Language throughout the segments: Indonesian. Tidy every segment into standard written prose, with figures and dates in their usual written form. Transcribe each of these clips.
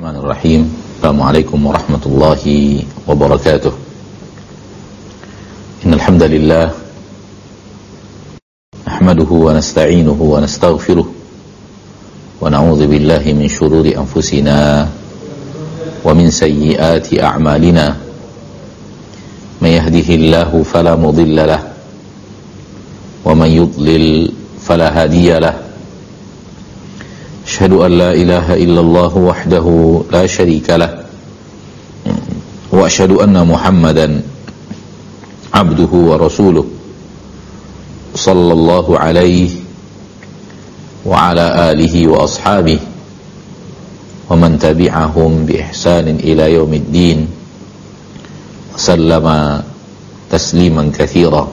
Bismillahirrahmanirrahim. Assalamualaikum warahmatullahi wabarakatuh. Innal hamdalillah nahmaduhu wa nasta'inuhu wa nastaghfiruh wa na'udzu billahi min shururi anfusina wa min sayyiati a'malina. May yahdihillahu fala mudilla lahu wa man yudlil fala hadiya lahu. أشهد أن لا إله إلا الله وحده لا شريك له وأشهد أن محمدا عبده ورسوله صلى الله عليه وعلى آله وأصحابه ومن تبعهم بإحسان إلى يوم الدين وسلم تسليما كثيرا.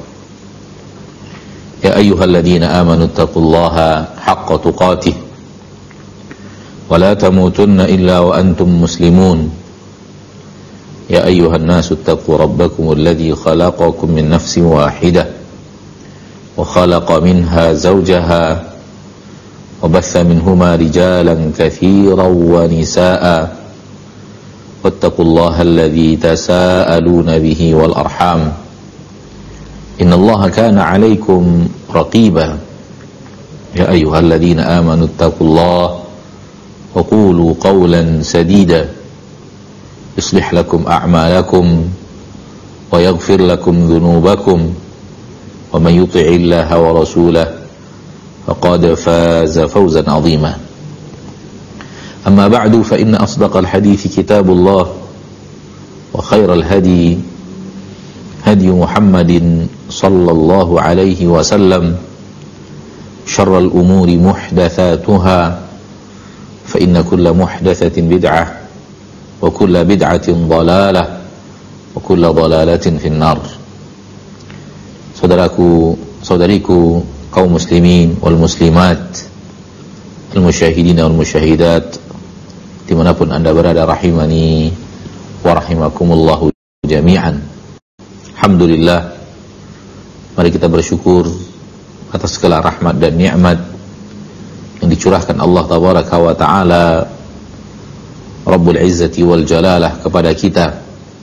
يا أيها الذين آمنوا اتقوا الله حق تقاته ولا تموتن إلا وأنتم مسلمون. يا أيها الناس اتقوا ربكم الذي خلقكم من نفس واحدة وخلق منها زوجها وبث منهما رجالا كثيرا ونساء واتقوا الله الذي تساءلون به والأرحام إن الله كان عليكم رقيبا. يا أيها الذين آمنوا اتقوا الله وقولوا قولا سديدا يصلح لكم أعمالكم ويغفر لكم ذنوبكم ومن يطع الله ورسوله فقد فاز فوزا عظيما. أما بعد فإن أصدق الحديث كتاب الله وخير الهدي هدي محمد صلى الله عليه وسلم شر الأمور محدثاتها فإن كل محدثة بدعة وكل بدعة ضلالة وكل ضلالة في النار. Saudaraku, saudariku, kaum muslimin wal muslimat, al musyahidin wal musyahidat, dimanapun anda berada, rahimani wa rahimakumullahu jami'an. Alhamdulillah, mari kita bersyukur atas segala rahmat dan nikmat yang dicurahkan Allah tabaraka wa ta'ala Rabbul Izzati wal Jalalah kepada kita.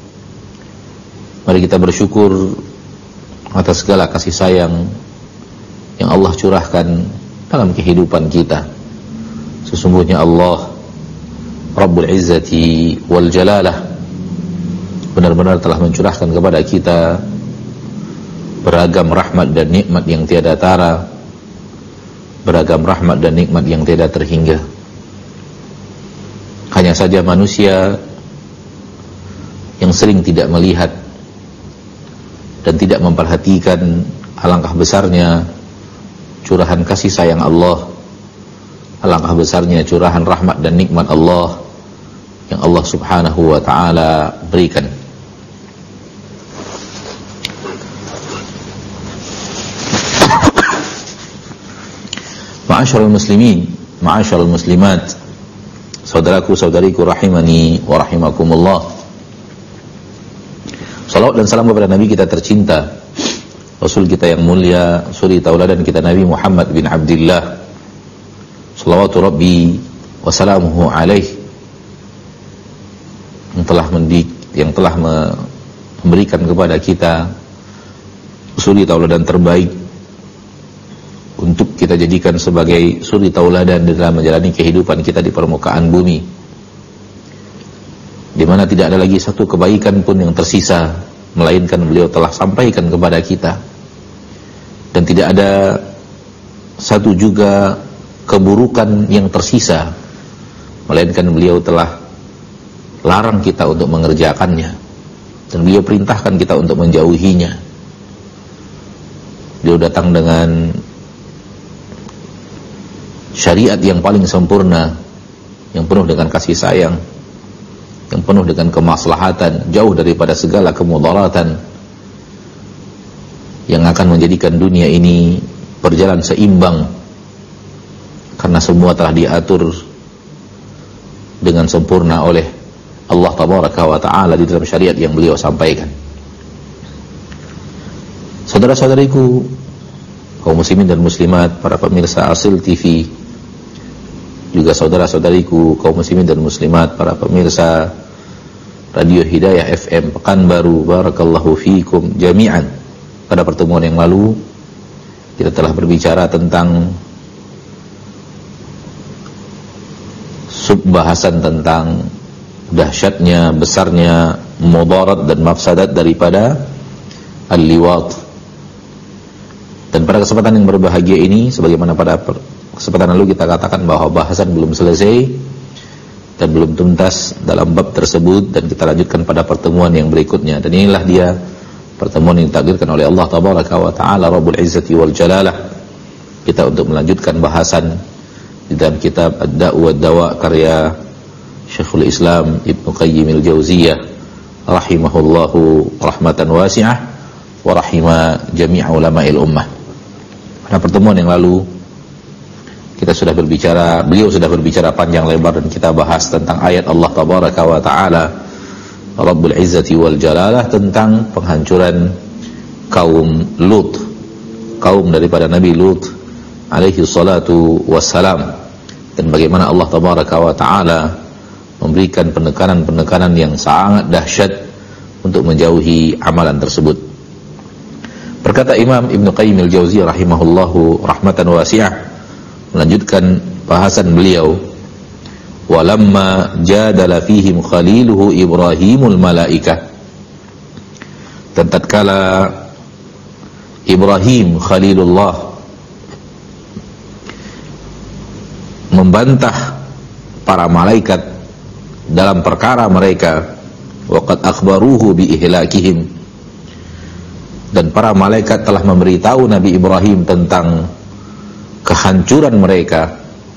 Mari kita bersyukur atas segala kasih sayang yang Allah curahkan dalam kehidupan kita. Sesungguhnya Allah Rabbul Izzati wal Jalalah benar-benar telah mencurahkan kepada kita beragam rahmat dan nikmat yang tiada tara, beragam rahmat dan nikmat yang tidak terhingga. Hanya saja manusia yang sering tidak melihat dan tidak memperhatikan alangkah besarnya curahan kasih sayang Allah, alangkah besarnya curahan rahmat dan nikmat Allah yang Allah subhanahu wa ta'ala berikan. Ma'asyiral muslimin, ma'asyiral muslimat, saudaraku saudariku rahimani wa rahimakumullah. Salawat dan salam kepada Nabi kita tercinta, Rasul kita yang mulia, suri tauladan kita Nabi Muhammad bin Abdullah, salawatu Rabbi wa salamuhu alaih, yang telah memberikan kepada kita suri tauladan terbaik untuk kita jadikan sebagai suri tauladan dalam menjalani kehidupan kita di permukaan bumi, di mana tidak ada lagi satu kebaikan pun yang tersisa melainkan beliau telah sampaikan kepada kita, dan tidak ada satu juga keburukan yang tersisa melainkan beliau telah larang kita untuk mengerjakannya, dan beliau perintahkan kita untuk menjauhinya. Beliau datang dengan syariat yang paling sempurna, yang penuh dengan kasih sayang, yang penuh dengan kemaslahatan, jauh daripada segala kemudaratan yang akan menjadikan dunia ini berjalan seimbang, karena semua telah diatur dengan sempurna oleh Allah tabaraka wa ta'ala di dalam syariat yang beliau sampaikan. Saudara-saudariku, kaum muslimin dan muslimat, para pemirsa Asil TV juga saudara-saudariku kaum muslimin dan muslimat, para pemirsa Radio Hidayah FM Pekanbaru, barakallahu fiikum jami'an. Pada pertemuan yang lalu kita telah berbicara tentang subbahasan tentang dahsyatnya, besarnya mudarat dan mafsadat daripada al-liwat. Dan pada kesempatan yang berbahagia ini, sebagaimana pada kesempatan lalu kita katakan bahwa bahasan belum selesai dan belum tuntas dalam bab tersebut, dan kita lanjutkan pada pertemuan yang berikutnya. Dan inilah dia pertemuan yang ditakdirkan oleh Allah Tabaraka wa Ta'ala Rabbul Izzati wal Jalalah, kita untuk melanjutkan bahasan di dalam kitab Ad-Da'u wad-Dawa karya Syekhul Islam Ibnu Qayyim al-Jauziyah rahimahullahu rahmatan wasi'ah wa rahima jami'a ulama'il ummah. Pada pertemuan yang lalu beliau sudah berbicara panjang lebar, dan kita bahas tentang ayat Allah Tabaraka wa Ta'ala Rabbul Izzati wal Jalalah tentang penghancuran kaum Lut, kaum daripada Nabi Lut alaihi salatu wassalam, dan bagaimana Allah Tabaraka wa Ta'ala memberikan penekanan-penekanan yang sangat dahsyat untuk menjauhi amalan tersebut. Berkata Imam Ibnu Qayyim al-Jauziyah rahimahullahu rahmatan wasi'ah, melanjutkan bahasan beliau, walamma jadala fihim khaliluhu Ibrahimul malaikah, dan tatkala Ibrahim Khalilullah membantah para malaikat dalam perkara mereka, waqad akhbaruhu bi ihlakihim, dan para malaikat telah memberitahu Nabi Ibrahim tentang kehancuran mereka,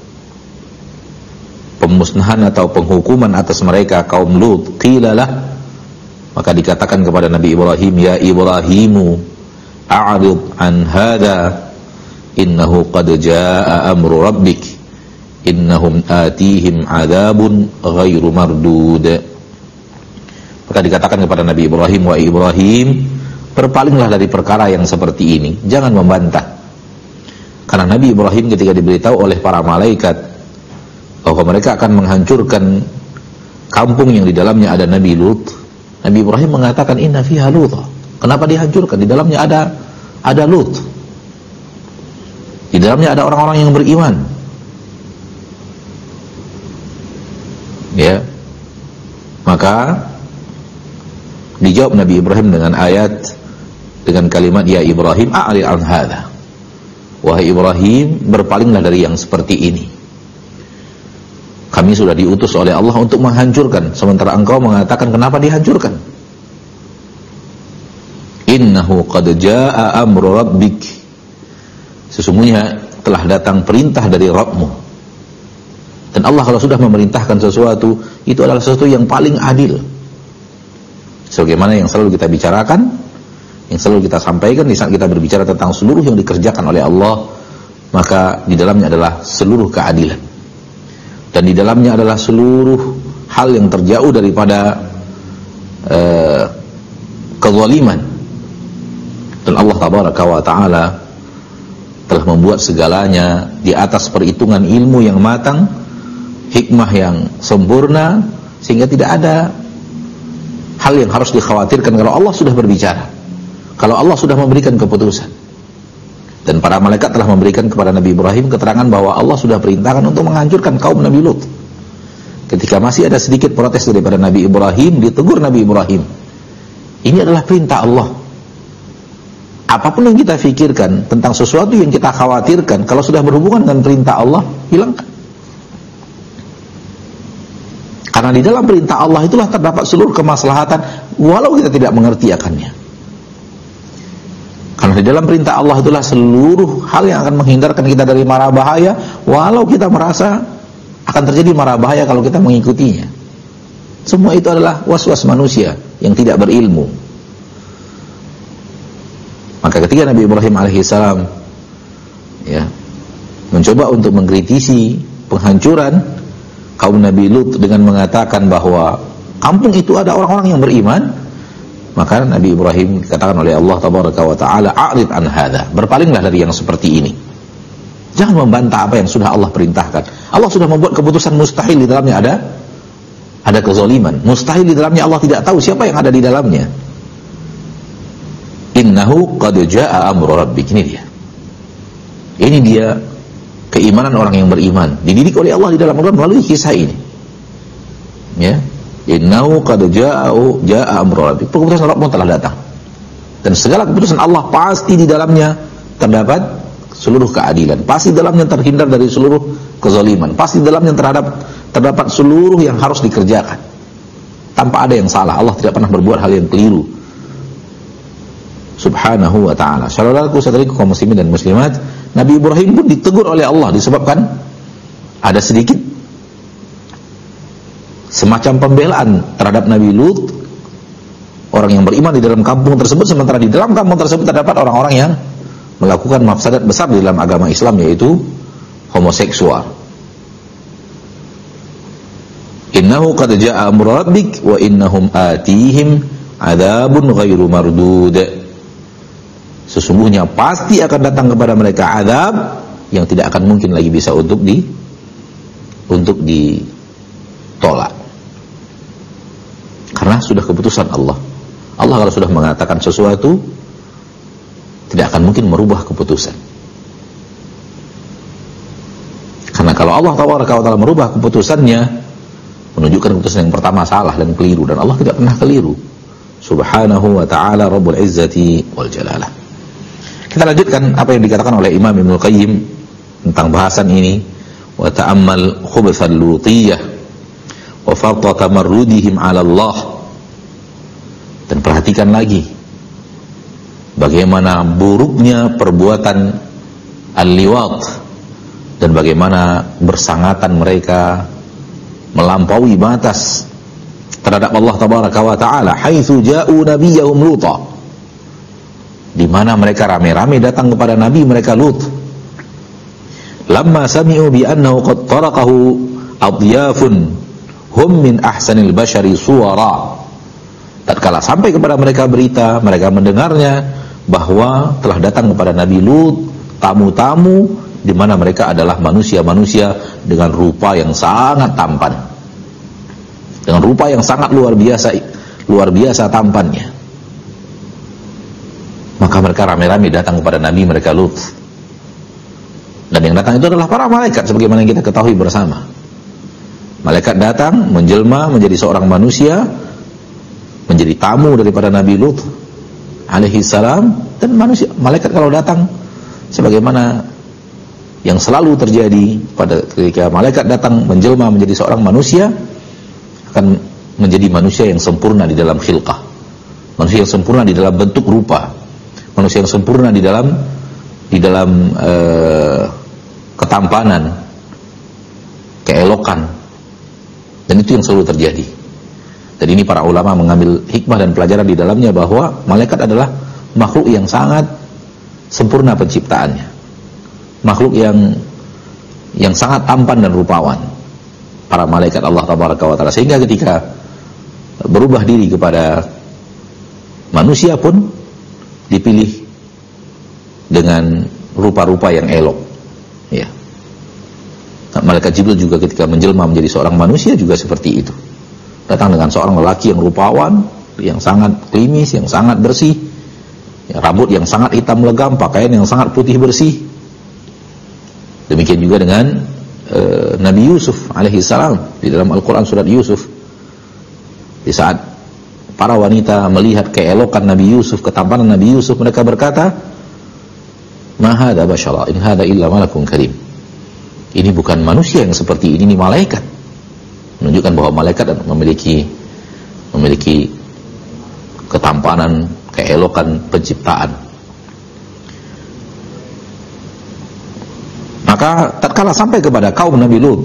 pemusnahan atau penghukuman atas mereka kaum Lut. Qilalah, maka dikatakan kepada Nabi Ibrahim, ya Ibrahimu a'rid an hadha innahu qad jaa amru rabbik innahum atihim adabun ghairu mardud. Maka dikatakan kepada Nabi Ibrahim, wa Ibrahim, berpalinglah dari perkara yang seperti ini, jangan membantah. Karena Nabi Ibrahim ketika diberitahu oleh para malaikat bahwa mereka akan menghancurkan kampung yang di dalamnya ada Nabi Lut, Nabi Ibrahim mengatakan inna fiha Lut. Kenapa dihancurkan? Di dalamnya ada Lut. Di dalamnya ada orang-orang yang beriman. Ya. Maka dijawab Nabi Ibrahim dengan kalimat, ya Ibrahim a'rid an hadha, wahai Ibrahim, berpalinglah dari yang seperti ini. Kami sudah diutus oleh Allah untuk menghancurkan, sementara engkau mengatakan kenapa dihancurkan? Innahu qad jaa amru rabbik, sesungguhnya telah datang perintah dari Rabbmu. Dan Allah kalau sudah memerintahkan sesuatu, itu adalah sesuatu yang paling adil. Sebagaimana yang selalu kita bicarakan, yang selalu kita sampaikan di saat kita berbicara tentang seluruh yang dikerjakan oleh Allah, maka di dalamnya adalah seluruh keadilan, dan di dalamnya adalah seluruh hal yang terjauh daripada kezaliman. Dan Allah Tabaraka wa Ta'ala telah membuat segalanya di atas perhitungan ilmu yang matang, hikmah yang sempurna, sehingga tidak ada hal yang harus dikhawatirkan kalau Allah sudah berbicara, kalau Allah sudah memberikan keputusan. Dan para malaikat telah memberikan kepada Nabi Ibrahim keterangan bahwa Allah sudah perintahkan untuk menghancurkan kaum Nabi Lut. Ketika masih ada sedikit protes daripada Nabi Ibrahim, ditegur Nabi Ibrahim, ini adalah perintah Allah. Apapun yang kita fikirkan tentang sesuatu yang kita khawatirkan, kalau sudah berhubungan dengan perintah Allah, hilangkan. Karena di dalam perintah Allah itulah terdapat seluruh kemaslahatan, walau kita tidak mengerti akannya. Karena di dalam perintah Allah itulah seluruh hal yang akan menghindarkan kita dari mara bahaya, walau kita merasa akan terjadi mara bahaya kalau kita mengikutinya. Semua itu adalah was-was manusia yang tidak berilmu. Maka ketika Nabi Ibrahim alaihissalam mencoba untuk mengkritisi penghancuran kaum Nabi Lut dengan mengatakan bahwa kampung itu ada orang-orang yang beriman, maka Nabi Ibrahim dikatakan oleh Allah Tabaraka wa Ta'ala, a'rid an hadha, berpalinglah dari yang seperti ini. Jangan membantah apa yang sudah Allah perintahkan. Allah sudah membuat keputusan mustahil di dalamnya ada kezaliman. Mustahil di dalamnya Allah tidak tahu siapa yang ada di dalamnya. Innahu qad jaa amru rabbik. Ini dia keimanan orang yang beriman, dididik oleh Allah di dalam Al-Quran melalui kisah ini. Ya, innahu qad jaa amru rabbik. Keputusan Rabbmu telah datang. Dan segala keputusan Allah pasti di dalamnya terdapat seluruh keadilan. Pasti di dalamnya terhindar dari seluruh kezaliman. Pasti di dalamnya terdapat seluruh yang harus dikerjakan. Tanpa ada yang salah. Allah tidak pernah berbuat hal yang keliru. Subhanahu wa ta'ala. Saudaraku-saudariku kaum muslimin dan muslimat, Nabi Ibrahim pun ditegur oleh Allah disebabkan ada sedikit semacam pembelaan terhadap Nabi Lut, orang yang beriman di dalam kampung tersebut, sementara di dalam kampung tersebut terdapat orang-orang yang melakukan mafsadat besar di dalam agama Islam, yaitu homoseksual. Innahu qad jaa amru rabbik wa innahum atihim adzabun ghairu mardud. Sesungguhnya pasti akan datang kepada mereka azab yang tidak akan mungkin lagi bisa untuk ditolak. Karena sudah keputusan Allah. Allah kalau sudah mengatakan sesuatu, tidak akan mungkin merubah keputusan. Karena kalau Allah Ta'ala merubah keputusannya, menunjukkan keputusan yang pertama salah dan keliru, dan Allah tidak pernah keliru. Subhanahu wa ta'ala Rabbul Izzati wal Jalalah. Kita lanjutkan apa yang dikatakan oleh Imam Ibnul Qayyim tentang bahasan ini. Wa ta'ammal khubthal lutiyah wa farta tamarrudihim 'ala Allah. Dan perhatikan lagi bagaimana buruknya perbuatan al-liwat dan bagaimana bersangatan mereka melampaui batas terhadap Allah Tabaraka wa Ta'ala, haitsu ja'u nabiyyahum Luta, di mana mereka rame-rame datang kepada nabi mereka Lut. Lamma sami'u bi annahu qad taraqahu adyafun hum min ahsanil bashari suwara. Tatkala sampai kepada mereka berita, mereka mendengarnya bahwa telah datang kepada Nabi Lut tamu-tamu di mana mereka adalah manusia-manusia dengan rupa yang sangat tampan, dengan rupa yang sangat luar biasa tampannya. Maka mereka rame-rame datang kepada Nabi mereka Lut. Dan yang datang itu adalah para malaikat, sebagaimana yang kita ketahui bersama. Malaikat datang menjelma menjadi seorang manusia, menjadi tamu daripada Nabi Lut alaihi salam. Dan malaikat kalau datang, sebagaimana yang selalu terjadi pada ketika malaikat datang menjelma menjadi seorang manusia, akan menjadi manusia yang sempurna di dalam khilqah, manusia yang sempurna di dalam bentuk rupa, manusia yang sempurna di dalam ketampanan, keelokan. Dan itu yang selalu terjadi. Dan ini para ulama mengambil hikmah dan pelajaran di dalamnya, bahwa malaikat adalah makhluk yang sangat sempurna penciptaannya, makhluk yang sangat tampan dan rupawan, para malaikat Allah Tabaraka wa Ta'ala. Sehingga ketika berubah diri kepada manusia pun dipilih dengan rupa-rupa yang elok, ya. Malaikat Jibril juga ketika menjelma menjadi seorang manusia juga seperti itu, datang dengan seorang lelaki yang rupawan, yang sangat klimis, yang sangat bersih, ya, rambut yang sangat hitam legam, pakaian yang sangat putih bersih. Demikian juga dengan Nabi Yusuf alaihi salam di dalam Al-Quran surat Yusuf. Di saat para wanita melihat keelokan Nabi Yusuf, ketampanan Nabi Yusuf, mereka berkata, "Ma hadza basyara, in hadza illa malakun karim." Ini bukan manusia yang seperti ini malaikat. Menunjukkan bahwa malaikat memiliki ketampanan, keelokan penciptaan. Maka tatkala sampai kepada kaum Nabi Lut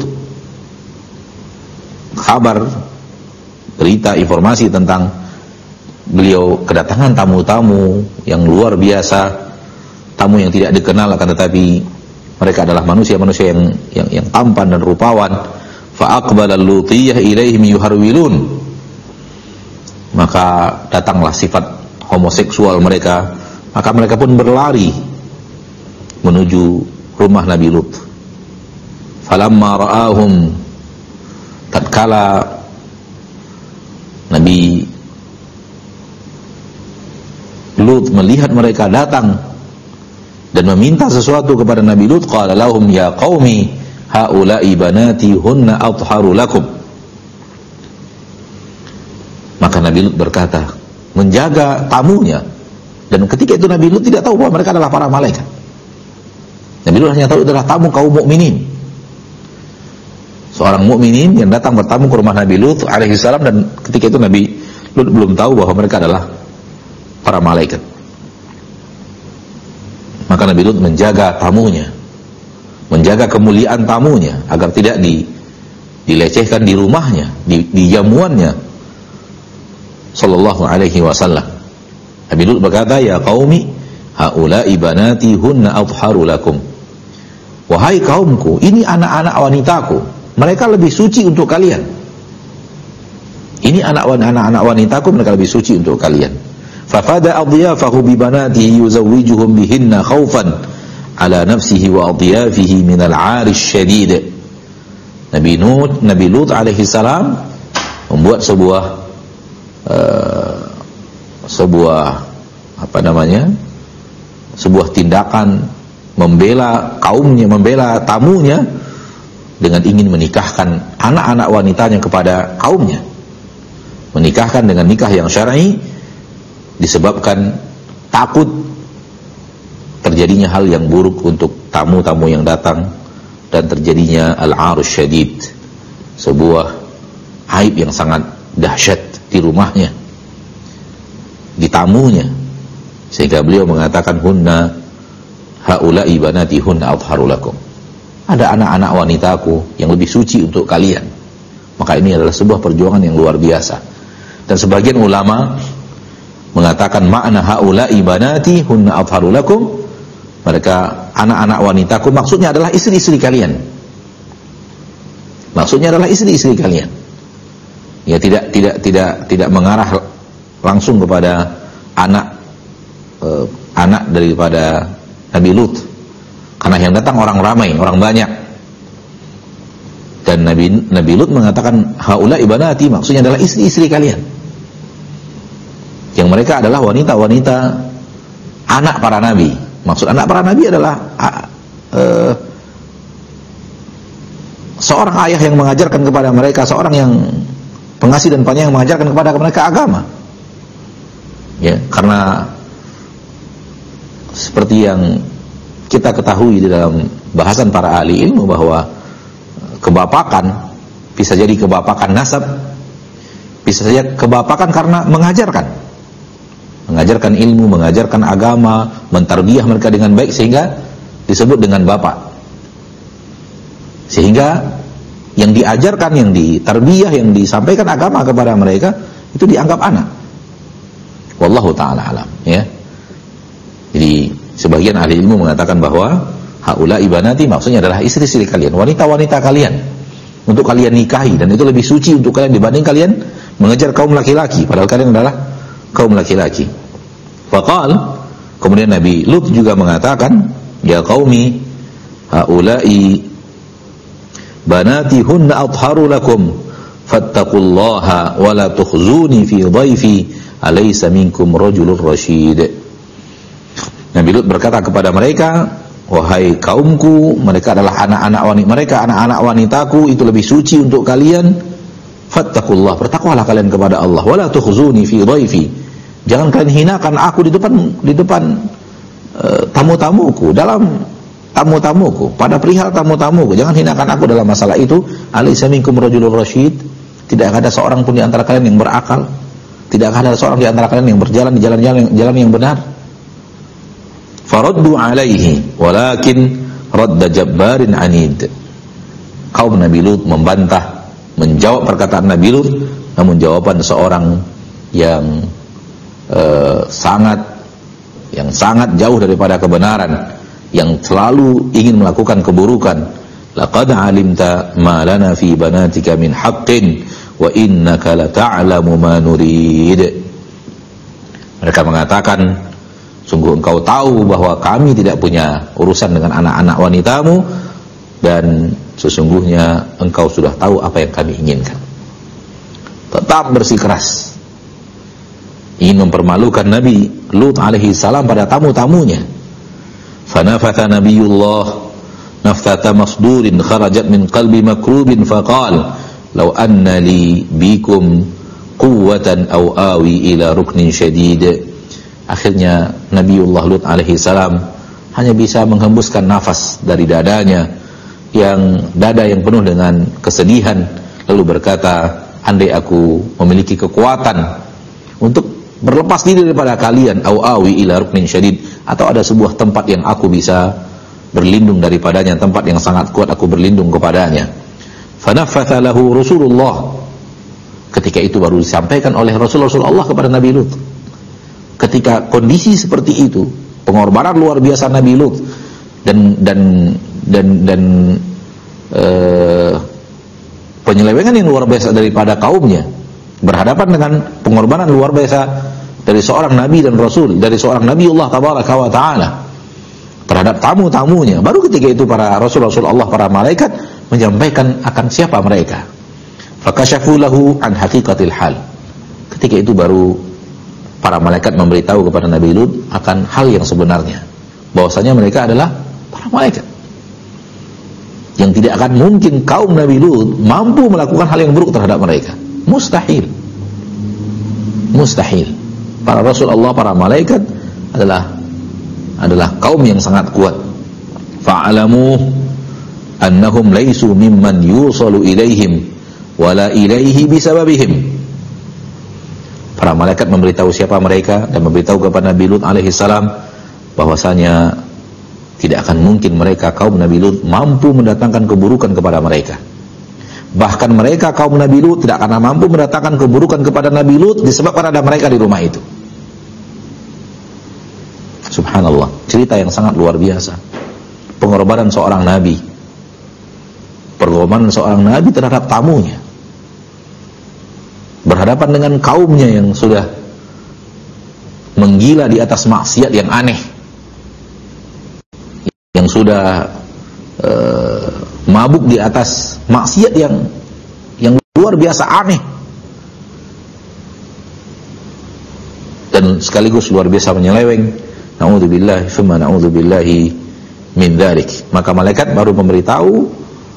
kabar, berita, informasi tentang beliau kedatangan tamu-tamu yang luar biasa, tamu yang tidak dikenal, akan tetapi mereka adalah manusia-manusia yang tampan dan rupawan. Fa aqbala al-lutiyah ilaihim yuharwilun. Maka datanglah sifat homoseksual mereka, maka mereka pun berlari menuju rumah Nabi Lut. Falamma ra'ahum, tatkala Nabi Lut melihat mereka datang dan meminta sesuatu kepada Nabi Lut, qala lahum ya qaumi haula'i banati hunna athharu lakum. Maka Nabi Lut berkata, menjaga tamunya, dan ketika itu Nabi Lut tidak tahu bahwa mereka adalah para malaikat. Nabi Lut hanya tahu adalah tamu kaum mukminin, seorang mukminin yang datang bertamu ke rumah Nabi Lut alaihissalam, dan ketika itu Nabi Lut belum tahu bahwa mereka adalah para malaikat. Maka Nabi Lut menjaga tamunya, menjaga kemuliaan tamunya agar tidak dilecehkan di rumahnya, di jamuannya sallallahu alaihi wasallam. Nabi Lut berkata, ya qaumi haula'i banati hunna athharu lakum. Wahai kaumku, ini anak-anak wanitaku, mereka lebih suci untuk kalian. Ini anak-anak wanitaku, mereka lebih suci untuk kalian. Fafada adhiyafahu bi banatihi yuzawwijuhum bihinna khaufan ala nafsihi wa adhiyafihi min al-'ar asy-syadid. Nabi Lut alaihi salam membuat sebuah tindakan membela kaumnya, membela tamunya dengan ingin menikahkan anak-anak wanitanya kepada kaumnya. Menikahkan dengan nikah yang syar'i disebabkan takut terjadinya hal yang buruk untuk tamu-tamu yang datang dan terjadinya al-'arus syadid, sebuah aib yang sangat dahsyat di rumahnya, di tamunya, sehingga beliau mengatakan hunna haula'i banati hunna athharu lakum. Ada anak-anak wanitaku yang lebih suci untuk kalian. Maka ini adalah sebuah perjuangan yang luar biasa. Dan sebagian ulama mengatakan makna haula'i banati hunna athharu lakum, mereka anak-anak wanitaku maksudnya adalah istri-istri kalian. Maksudnya adalah istri-istri kalian. Ya, tidak mengarah langsung kepada anak daripada Nabi Lut, karena yang datang orang ramai, orang banyak. Dan Nabi Lut mengatakan haula'i banati, maksudnya adalah istri-istri kalian, yang mereka adalah wanita-wanita anak para nabi. Maksud anak para nabi adalah seorang ayah yang mengajarkan kepada mereka, seorang yang pengasih dan penyayang mengajarkan kepada mereka agama. Ya, karena seperti yang kita ketahui di dalam bahasan para ahli ilmu bahwa kebapakan bisa jadi kebapakan nasab, bisa saja kebapakan karena mengajarkan ilmu, mengajarkan agama, mentarbiyah mereka dengan baik sehingga disebut dengan bapak. Sehingga yang diajarkan, yang ditarbiyah, yang disampaikan agama kepada mereka itu dianggap anak. Wallahu ta'ala alam, ya. Jadi sebagian ahli ilmu mengatakan bahwa haula'i banati maksudnya adalah istri-istri kalian, wanita-wanita kalian, untuk kalian nikahi, dan itu lebih suci untuk kalian dibanding kalian mengejar kaum laki-laki, padahal kalian adalah kaum laki-laki. Faqal, kemudian Nabi Lut juga mengatakan, ya qaumi haula'i banati hunna athharu lakum fattaqullaha wa la tukhzuni fi dhaifi alaysa minkum rajulur rasyid. Nabi Lut berkata kepada mereka, wahai kaumku, mereka adalah anak-anak wanitaku, itu lebih suci untuk kalian. Fattaqullah, bertakwalah kalian kepada Allah. Wala tukhzuni fi dhaifi, jangan kalian hinakan aku di depan tamu-tamuku, dalam tamu-tamuku, pada perihal tamu-tamuku, jangan hinakan aku dalam masalah itu. Alaysa minkum rajulur rasyid, tidak ada seorang pun di antara kalian yang berakal, tidak ada seorang di antara kalian yang berjalan di jalan yang benar. Faraddu alaihi walakin radda jabbarin anid. Kaum Nabi Lut membantah, menjawab perkataan Nabi Lut, namun jawaban seorang yang sangat jauh daripada kebenaran, yang selalu ingin melakukan keburukan. Laqad alimta ma lana fi banatika min haqqin wa innaka la ta'lamu ma nurid. Mereka mengatakan, Sungguh engkau tahu bahwa kami tidak punya urusan dengan anak-anak wanitamu, dan sesungguhnya engkau sudah tahu apa yang kami inginkan. Tetap bersikeras ingin mempermalukan Nabi Lut alaihi salam pada tamu-tamunya. Fanafatha Nabiyullah naftata masdurin kharajat min qalbi makrubin faqal law anna li bikum quwwatan aw awi ila ruknin syadid. Akhirnya Nabiullah Lut alaihi salam hanya bisa menghembuskan nafas dari dadanya, yang dada yang penuh dengan kesedihan, lalu berkata, andai aku memiliki kekuatan untuk berlepas diri daripada kalian, au awi ila ruknin syadid, atau ada sebuah tempat yang aku bisa berlindung daripadanya, tempat yang sangat kuat aku berlindung kepadanya. Fanafatha lahu Rasulullah. Ketika itu baru disampaikan oleh Rasulullah kepada Nabi Lut. Ketika kondisi seperti itu, pengorbanan luar biasa Nabi Lut dan penyelewengan yang luar biasa daripada kaumnya, berhadapan dengan pengorbanan luar biasa dari seorang nabi dan rasul, dari seorang Nabiullah tabaraka wa taala terhadap tamu-tamunya. Baru ketika itu para rasul-rasul Allah, para malaikat menyampaikan akan siapa mereka. Fakashafu lahu an haqiqatil hal. Ketika itu baru para malaikat memberitahu kepada Nabi Lut akan hal yang sebenarnya, bahwasanya mereka adalah para malaikat, yang tidak akan mungkin kaum Nabi Lut mampu melakukan hal yang buruk terhadap mereka. Mustahil. Mustahil. Para rasul Allah, para malaikat adalah kaum yang sangat kuat. Fa'alamu annahum laisu mimman yusalu ilaihim wala ilaihi bisababihim. Para malaikat memberitahu siapa mereka dan memberitahu kepada Nabi Lut alaihi salam bahwasanya tidak akan mungkin mereka kaum Nabi Lut mampu mendatangkan keburukan kepada mereka. Bahkan mereka kaum Nabi Lut tidak akan mampu mendatangkan keburukan kepada Nabi Lut disebabkan ada mereka di rumah itu. Subhanallah, cerita yang sangat luar biasa. Pengorbanan seorang nabi, pengorbanan seorang nabi terhadap tamunya, berhadapan dengan kaumnya yang sudah menggila di atas maksiat yang aneh, yang sudah mabuk di atas maksiat yang luar biasa aneh, dan sekaligus luar biasa menyeleweng. Na'udzubillahi tsumma na'udzubillahi min dzalik. Maka malaikat baru memberitahu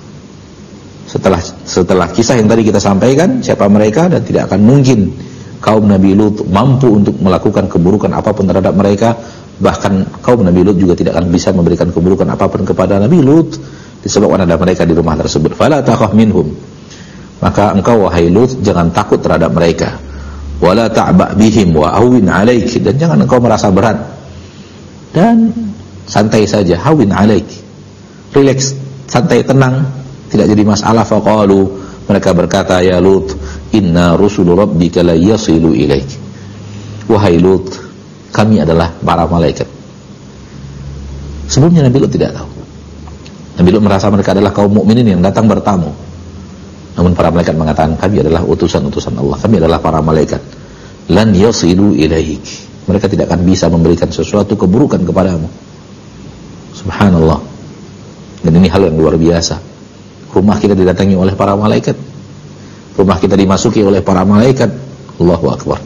setelah kisah yang tadi kita sampaikan siapa mereka, dan tidak akan mungkin kaum Nabi Lut mampu untuk melakukan keburukan apapun terhadap mereka. Bahkan kaum Nabi Lut juga tidak akan bisa memberikan keburukan apapun kepada Nabi Lut disebabkan ada mereka di rumah tersebut. Fala takhaf minhum. Maka engkau wahai Lut jangan takut terhadap mereka. Wala ta'ba bihim wa awin alaik, dan jangan engkau merasa berat dan santai saja. Hawin alaik, relax, santai, tenang, tidak jadi masalah. Faqalu, mereka berkata, ya Lut, inna rusulu rabbika la yasilu ilaik. Wahai Lut, kami adalah para malaikat. Sebelumnya Nabi Lut tidak tahu. Nabi Lut merasa mereka adalah kaum mukminin yang datang bertamu. Namun para malaikat mengatakan, kami adalah utusan-utusan Allah, kami adalah para malaikat. Lan yasilu ilaik. Mereka tidak akan bisa memberikan sesuatu keburukan kepadamu. Subhanallah. Dan ini hal yang luar biasa. Rumah kita didatangi oleh para malaikat, rumah kita dimasuki oleh para malaikat. Allahu Akbar.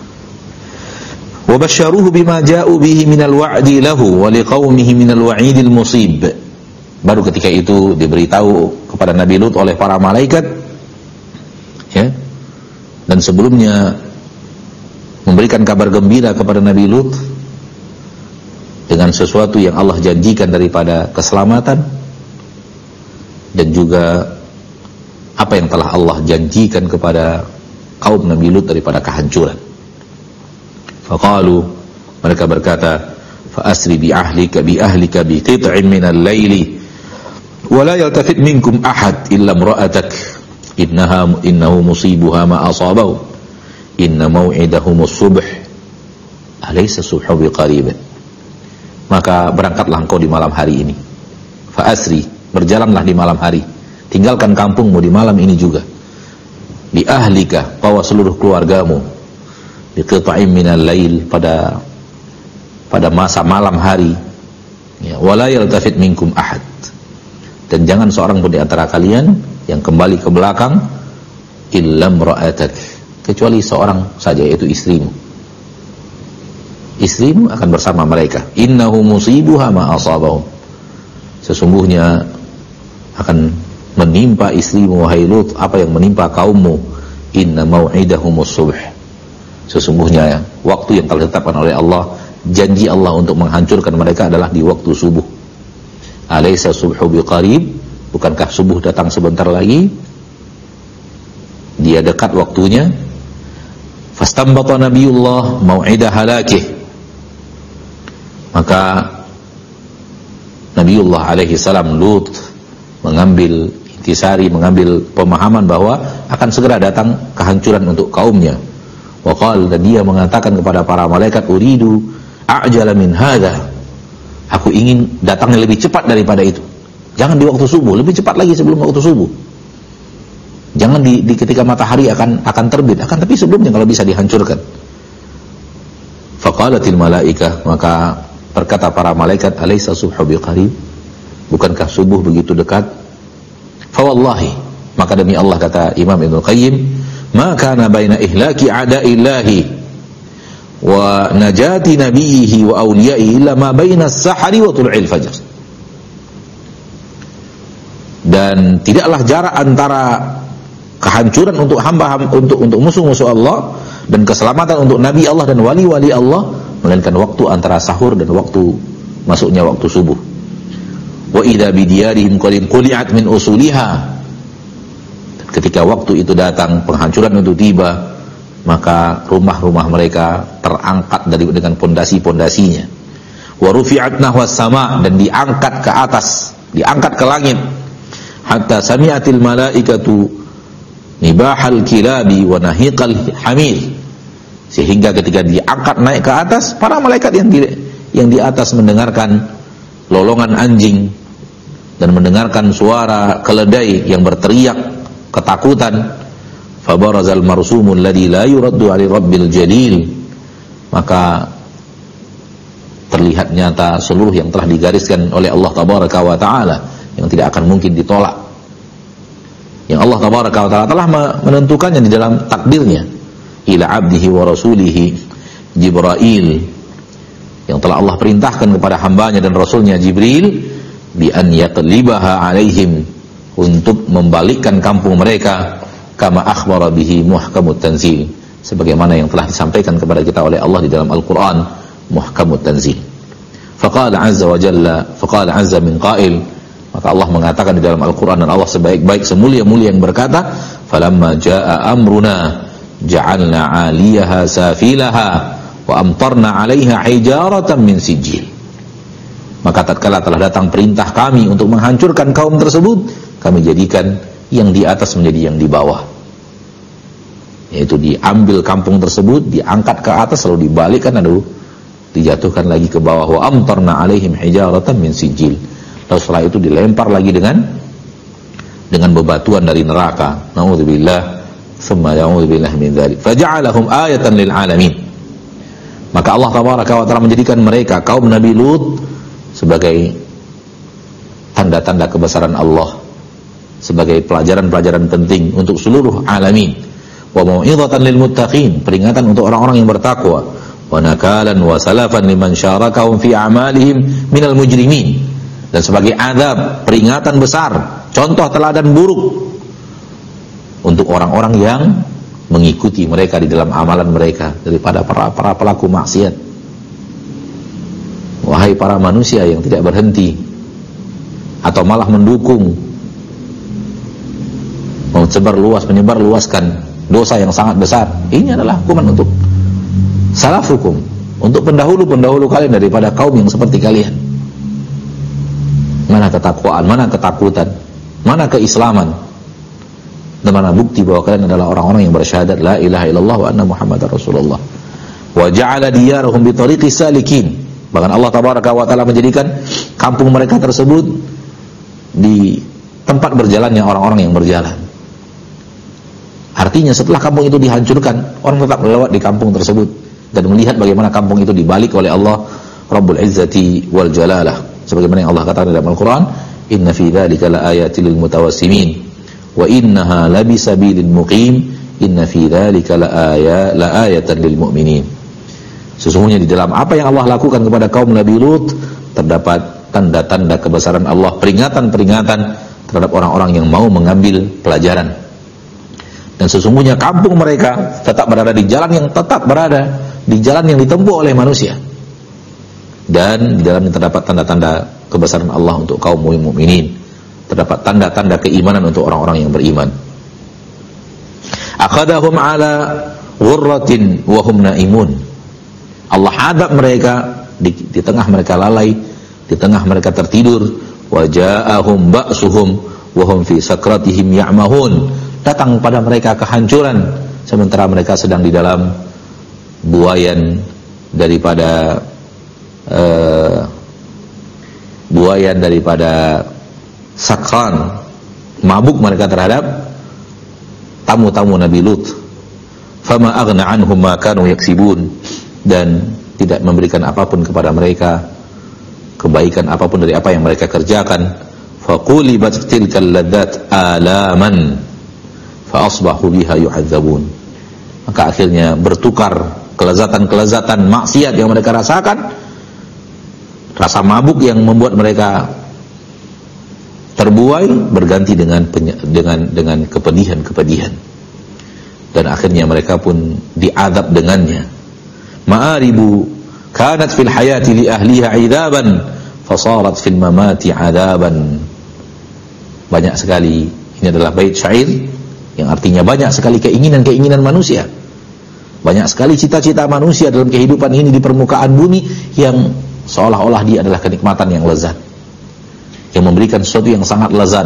Wa basyaruhu bima ja'u bihi minal wa'di lahu wa liqaumihi minal wa'idil musib. Baru ketika itu diberitahu kepada Nabi Lut oleh para malaikat, ya. Dan sebelumnya memberikan kabar gembira kepada Nabi Lut dengan sesuatu yang Allah janjikan daripada keselamatan, dan juga apa yang telah Allah janjikan kepada kaum Nabi Lut daripada kehancuran. Faqalu, mereka berkata, fa asri bi ahlika bi qit'in minal laili wa la yaltafit minkum ahad illa imra'atak innahu musibuha ma asabahu inna mau'idahumus subh alaysa subhu biqarib. Maka berangkatlah engkau di malam hari ini. Fa asri, berjalanlah di malam hari, tinggalkan kampungmu di malam ini juga. Bi ahlika, bawa seluruh keluargamu. Bi qita'in minal lail, pada pada masa malam hari, ya, wala yaltafit minkum ahad, dan jangan seorang pun di antara kalian yang kembali ke belakang, illa imra'atak, kecuali seorang saja, yaitu istrimu. Istrimu akan bersama mereka. Innahu musibuha ma asabahum, sesungguhnya akan menimpa istrimu wahai Lut apa yang menimpa kaummu. Inna mau'idahumus subh, sesungguhnya waktu yang telah ditetapkan oleh Allah, janji Allah untuk menghancurkan mereka adalah di waktu subuh. Alaysa subhu biqarib, bukankah subuh datang sebentar lagi? Dia dekat waktunya. Fastambata nabiyullah mau'ida halakih, maka Nabiullah alaihi salam Lut mengambil intisari, mengambil pemahaman bahwa akan segera datang kehancuran untuk kaumnya. Waqal, dan dia mengatakan kepada para malaikat, uridu a'jala min hadha, aku ingin datangnya lebih cepat daripada itu. Jangan di waktu subuh, lebih cepat lagi sebelum waktu subuh. Jangan di ketika matahari akan terbit, tapi sebelumnya kalau bisa dihancurkan. Faqalatil malaikah, maka berkata para malaikat, alaysa subhu biqarib, bukankah subuh begitu dekat? Fawallahi, maka demi Allah, kata Imam Ibnu Qayyim, ma kana baina ihlaki a'da'illahi wa najati nabiyhi wa awliyaihi illa ma baina as-sahari wa tul'il fajr. Dan tidaklah jarak antara kehancuran untuk hamba-hamba, untuk musuh-musuh Allah, dan keselamatan untuk nabi Allah dan wali-wali Allah, melainkan waktu antara sahur dan waktu masuknya waktu subuh. Wa idza bidiyarihim qad quli'at min usuliha, ketika waktu itu datang, penghancuran itu tiba, maka rumah-rumah mereka terangkat dengan pondasi-pondasinya. Wa rufi'at nahwas sama, dan diangkat ke atas, diangkat ke langit. Hatta sami'atil malaikatu nibahal kilabi wa nahiqal hamir, sehingga ketika diangkat naik ke atas, para malaikat yang di atas mendengarkan lolongan anjing dan mendengarkan suara keledai yang berteriak ketakutan. Fabarazal marsumul ladzi la yuraddu 'ala rabbil jalil, maka terlihat nyata seluruh yang telah digariskan oleh Allah tabaraka wa taala, yang tidak akan mungkin ditolak, yang Allah tabaraka wa taala telah menentukannya di dalam takdirnya. Ila abdihi wa rasulihi Jibril, yang telah Allah perintahkan kepada hambanya dan rasulnya Jibril, bi an yaqlibaha alaihim, untuk membalikkan kampung mereka, kama akhbara bihi muhkamut tanzil, sebagaimana yang telah disampaikan kepada kita oleh Allah di dalam Al-Qur'an, muhkamut tanzil. Faqala azza wa jalla, faqala azza min qail, maka Allah mengatakan di dalam Al-Qur'an, dan Allah sebaik-baik semulia-mulia yang berkata, falamma jaa amruna ja'alna 'aliyaha safilaha wa amtarna 'alaiha hijaratan min sijil, maka tatkala telah datang perintah kami untuk menghancurkan kaum tersebut, kami jadikan yang di atas menjadi yang di bawah, yaitu diambil kampung tersebut, diangkat ke atas, lalu dibalikkan, lalu dijatuhkan lagi ke bawah. Wa amtarna 'alaihim hijaratan min sijil, lalu setelah itu dilempar lagi dengan bebatuan dari neraka. Nauzubillah, tsumma ya'udzubillah min dzalik. Faja'alahum ayatan lil alamin, maka Allah tabaraka wa taala menjadikan mereka kaum Nabi Lut sebagai tanda-tanda kebesaran Allah, sebagai pelajaran-pelajaran penting untuk seluruh alamin. Wa mau'izatan lil muttaqin, peringatan untuk orang-orang yang bertakwa. Wa nakalan wa salafan liman syarakahum fi a'malihim minal mujrimin, dan sebagai azab, peringatan besar, contoh teladan buruk untuk orang-orang yang mengikuti mereka di dalam amalan mereka daripada para pelaku maksiat. Wahai para manusia yang tidak berhenti atau malah mendukung, menyebar luaskan dosa yang sangat besar, ini adalah hukuman untuk salafukum, untuk pendahulu kalian daripada kaum yang seperti kalian. Mana ketakwaan, mana ketakutan, mana keislaman, dan mana bukti bahwa kalian adalah orang-orang yang bersyahadat la ilaha illallah wa anna muhammadar rasulullah. Wa ja'ala diyarahum bi tariqis salikin, bahkan Allah tabaraka wa taala menjadikan kampung mereka tersebut di tempat berjalannya orang-orang yang berjalan. Artinya setelah kampung itu dihancurkan, orang tetap lewat di kampung tersebut dan melihat bagaimana kampung itu dibalik oleh Allah Rabbul Izzati wal Jalalah, sebagaimana yang Allah katakan dalam Al-Qur'an, inna fi dzalika laayatil lil mutawassimin wa innaha labisabilin muqim inna fi dzalika laayatan lil mu'minin. Sesungguhnya di dalam apa yang Allah lakukan kepada kaum Nabi Lut terdapat tanda-tanda kebesaran Allah, peringatan-peringatan terhadap orang-orang yang mau mengambil pelajaran. Dan sesungguhnya kampung mereka tetap berada di jalan yang ditempuh oleh manusia. Dan di dalamnya terdapat tanda-tanda kebesaran Allah untuk kaum mukminin. Terdapat tanda-tanda keimanan untuk orang-orang yang beriman. Akhadahum ala ghurratin wa hum naimun. Allah adab mereka di tengah mereka lalai, di tengah mereka tertidur. Wa ja'ahum ba'suhum wa hum fi sakratihim ya'mahun. Datang pada mereka kehancuran sementara mereka sedang di dalam buayan daripada sakran, mabuk mereka terhadap tamu-tamu Nabi Lut. Fama aghna anhum ma kanu yaksibun, dan tidak memberikan apapun kepada mereka, kebaikan apapun dari apa yang mereka kerjakan. Faqulibat tilkal ladzat alaman fa asbahu biha yu'adzabun. Maka akhirnya bertukar kelezatan-kelezatan maksiat yang mereka rasakan, rasa mabuk yang membuat mereka terbuai berganti dengan kepedihan-kepedihan, dan akhirnya mereka pun diadab dengannya. Ma'aribu kanat fil hayati li ahliha 'idzaban fasarat fil mamati 'adaban. Banyak sekali, ini adalah bait syair yang artinya banyak sekali keinginan-keinginan manusia, banyak sekali cita-cita manusia dalam kehidupan ini di permukaan bumi yang seolah-olah dia adalah kenikmatan yang lezat, yang memberikan sesuatu yang sangat lezat,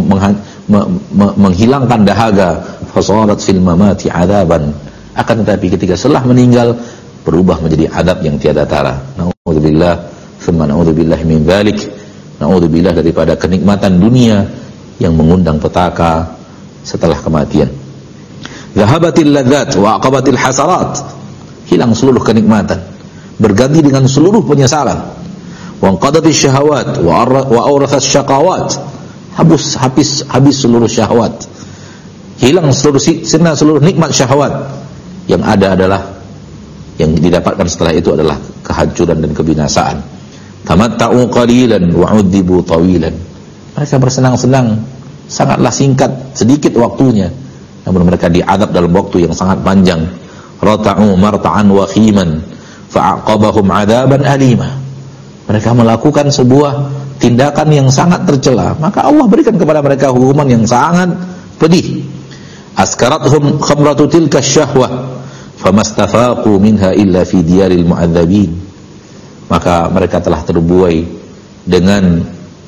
menghilangkan dahaga. Fasarat fil mamati 'adaban. Akan tetapi ketika setelah meninggal berubah menjadi adab yang tiada tara. Na'udzubillah, tsumma na'udzubillah min dzalik. Na'udzubillah daripada kenikmatan dunia yang mengundang petaka setelah kematian. Zahabatil ladzat wa aqabatil hasarat. Hilang seluruh kenikmatan, berganti dengan seluruh penyesalan. Wa qadatis syahawat wa awrathas syaqawat. Habis seluruh syahwat. Hilang seluruh nikmat syahwat. Yang ada adalah, yang didapatkan setelah itu adalah kehancuran dan kebinasaan. Tamatta'u qalilan wa 'udzibu tawilan. Mereka bersenang-senang sangatlah singkat, sedikit waktunya, namun mereka diadab dalam waktu yang sangat panjang. Rata'u marta'an wa khiman fa'aqabahum 'adaban alima. Mereka melakukan sebuah tindakan yang sangat tercela, maka Allah berikan kepada mereka hukuman yang sangat pedih. Askarathum khamratu tilka syahwah famastafaqu minha illa fi diyaril mu'adzabin. Maka mereka telah terbuai dengan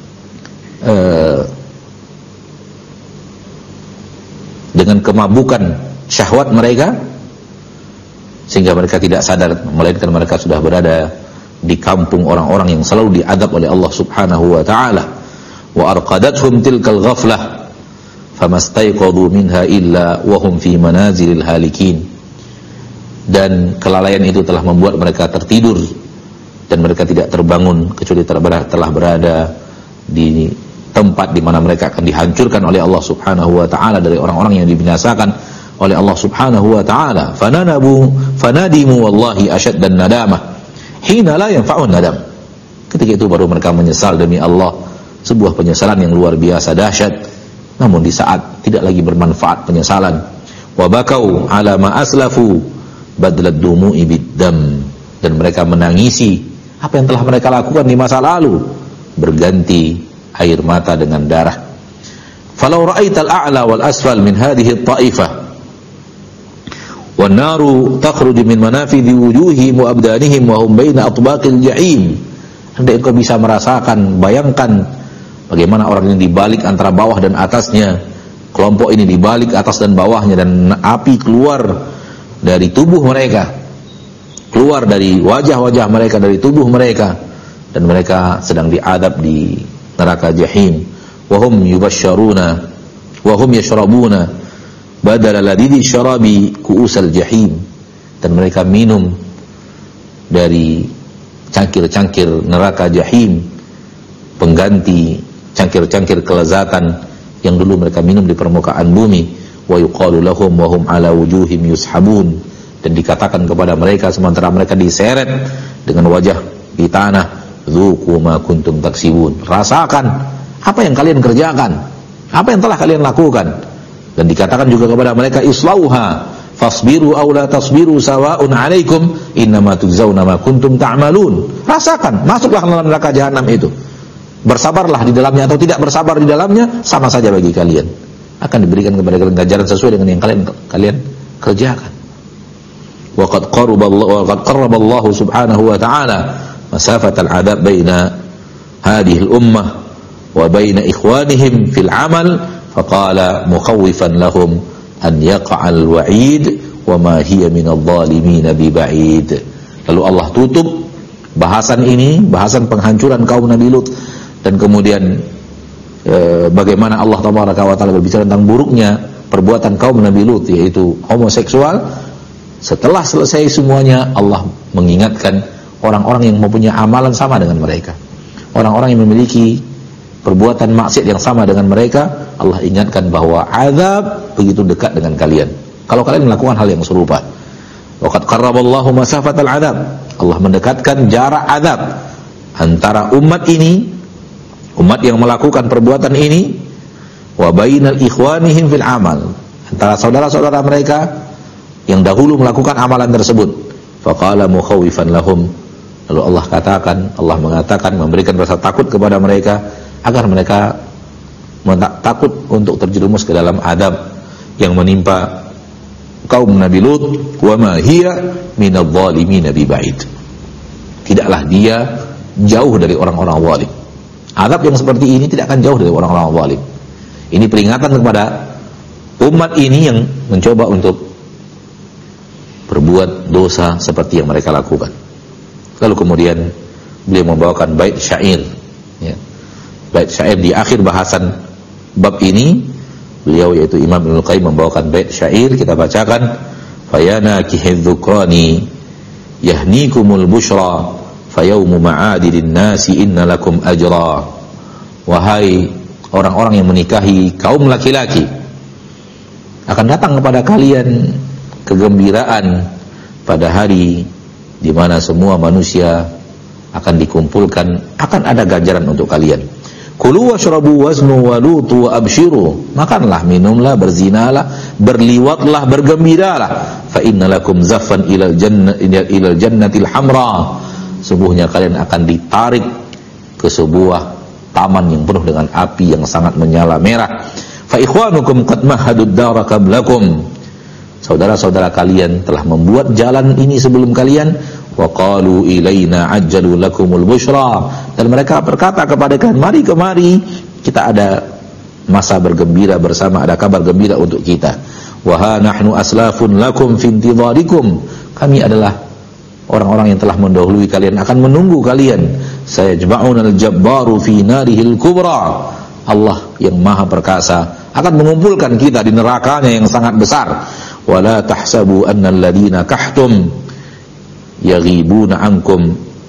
kemabukan syahwat mereka, sehingga mereka tidak sadar, melainkan mereka sudah berada di kampung orang-orang yang selalu diadab oleh Allah Subhanahu wa ta'ala. Wa arqadathum tilkal ghaflah famastayqadhu minha illa wa hum fi manazilil halikin. Dan kelalaian itu telah membuat mereka tertidur, dan mereka tidak terbangun kecuali telah berada di tempat di mana mereka akan dihancurkan oleh Allah Subhanahu wa ta'ala, dari orang-orang yang dibinasakan oleh Allah Subhanahu wa ta'ala. Fanadimu wallahi asyaddan nadamah hina la yanfa'un nadam. Ketika itu baru mereka menyesal demi Allah, sebuah penyesalan yang luar biasa dahsyat, namun di saat tidak lagi bermanfaat penyesalan. Wa bakau ala ma aslafu badlad dumu'i biddam. Dan mereka menangisi apa yang telah mereka lakukan di masa lalu, berganti air mata dengan darah. Falau ra'aital a'la wal asfal min hadhihi at-ta'ifah wan naru takhruju min manafidhi wujuhihim wa abdanihim wa hum baina atbaqil jahim. Andai engkau bisa merasakan, bayangkan bagaimana orang yang dibalik antara bawah dan atasnya, kelompok ini dibalik atas dan bawahnya, dan api keluar dari tubuh mereka, keluar dari wajah-wajah mereka, dari tubuh mereka, dan mereka sedang diadab di neraka jahim. Wahum yubashsharuna wahum yashrabuna badala ladidi syarabi ku'usal jahim. Dan mereka minum dari cangkir-cangkir neraka jahim, pengganti cangkir-cangkir kelezatan yang dulu mereka minum di permukaan bumi. Wa yuqalu lahum wa hum ala wujuhim yushabun, dan dikatakan kepada mereka sementara mereka diseret dengan wajah di tanah, dzuqu ma kuntum taksibun, rasakan apa yang kalian kerjakan, apa yang telah kalian lakukan. Dan dikatakan juga kepada mereka, islauha fasbiru aw la tasbiru sawa'un 'alaikum innama tujzauna ma kuntum ta'malun. Rasakan, masuklah dalam neraka jahanam itu. Bersabarlah di dalamnya atau tidak bersabar di dalamnya, sama saja bagi kalian. Akan diberikan kepada kalian ganjaran sesuai dengan yang kalian kerjakan. Wa qad qarraba Allah subhanahu wa ta'ala masafat al-'adab baina hadhihi al-ummah wa baina ikhwanihim fil 'amal, faqala mukhawwifan lahum an yaqa'al wa'id wa ma hiya minadh dhalimin biba'id. Lalu Allah tutup bahasan ini, bahasan penghancuran kaum Nabi Lut, dan kemudian bagaimana Allah tabaraka wa taala berbicara tentang buruknya perbuatan kaum Nabi Lut, yaitu homoseksual. Setelah selesai semuanya, Allah mengingatkan orang-orang yang mempunyai amalan sama dengan mereka, orang-orang yang memiliki perbuatan maksiat yang sama dengan mereka. Allah ingatkan bahwa azab begitu dekat dengan kalian kalau kalian melakukan hal yang serupa. Waqad qarraballahu masafatal azab, Allah mendekatkan jarak azab antara umat ini, umat yang melakukan perbuatan ini, wa bainal ikhwanihim fil amal, antara saudara-saudara mereka yang dahulu melakukan amalan tersebut. Faqala mukhawifan lahum, lalu Allah mengatakan, memberikan rasa takut kepada mereka agar mereka takut untuk terjerumus ke dalam adab yang menimpa kaum Nabi Lut. Wa ma hiya minadh dhalimin biba'id, tidaklah dia jauh dari orang-orang zalim. Adab yang seperti ini tidak akan jauh dari orang-orang zalim. Ini peringatan kepada umat ini yang mencoba untuk berbuat dosa seperti yang mereka lakukan. Lalu kemudian beliau membawakan bait syair, ya. Bait syair di akhir bahasan bab ini, beliau yaitu Imam Ibnu Qayyim membawakan bait syair, kita bacakan. Fayana kihidzukrani yahnikumul bushra fayawmu ma'adilin nasi inna lakum ajra. Wahai orang-orang yang menikahi kaum laki-laki, akan datang kepada kalian kegembiraan pada hari di mana semua manusia akan dikumpulkan, akan ada ganjaran untuk kalian. Kulu washrabu waznu walutu wa abshiru, makanlah, minumlah, berzinalah, berliwatlah, bergembiralah. Fa inna lakum zaffan ilal jannatil hamra, sungguhnya kalian akan ditarik ke sebuah taman yang penuh dengan api yang sangat menyala merah. Fa ikhwanukum qad mahadud dara qablakum, saudara-saudara kalian telah membuat jalan ini sebelum kalian. Wa qalu ilaina ajjalu lakumul bushra, dan mereka berkata kepada kalian, mari kemari, kita ada masa bergembira bersama, ada kabar gembira untuk kita. Wa ha nahnu aslafun lakum fi intidharikum, kami adalah orang-orang yang telah mendahului kalian, akan menunggu kalian. Sayajma'unal jabbaru fi narihil kubra, Allah yang maha perkasa akan mengumpulkan kita di nerakanya yang sangat besar. Wala tahsabu annal ladina kahtum yaghibuna ankum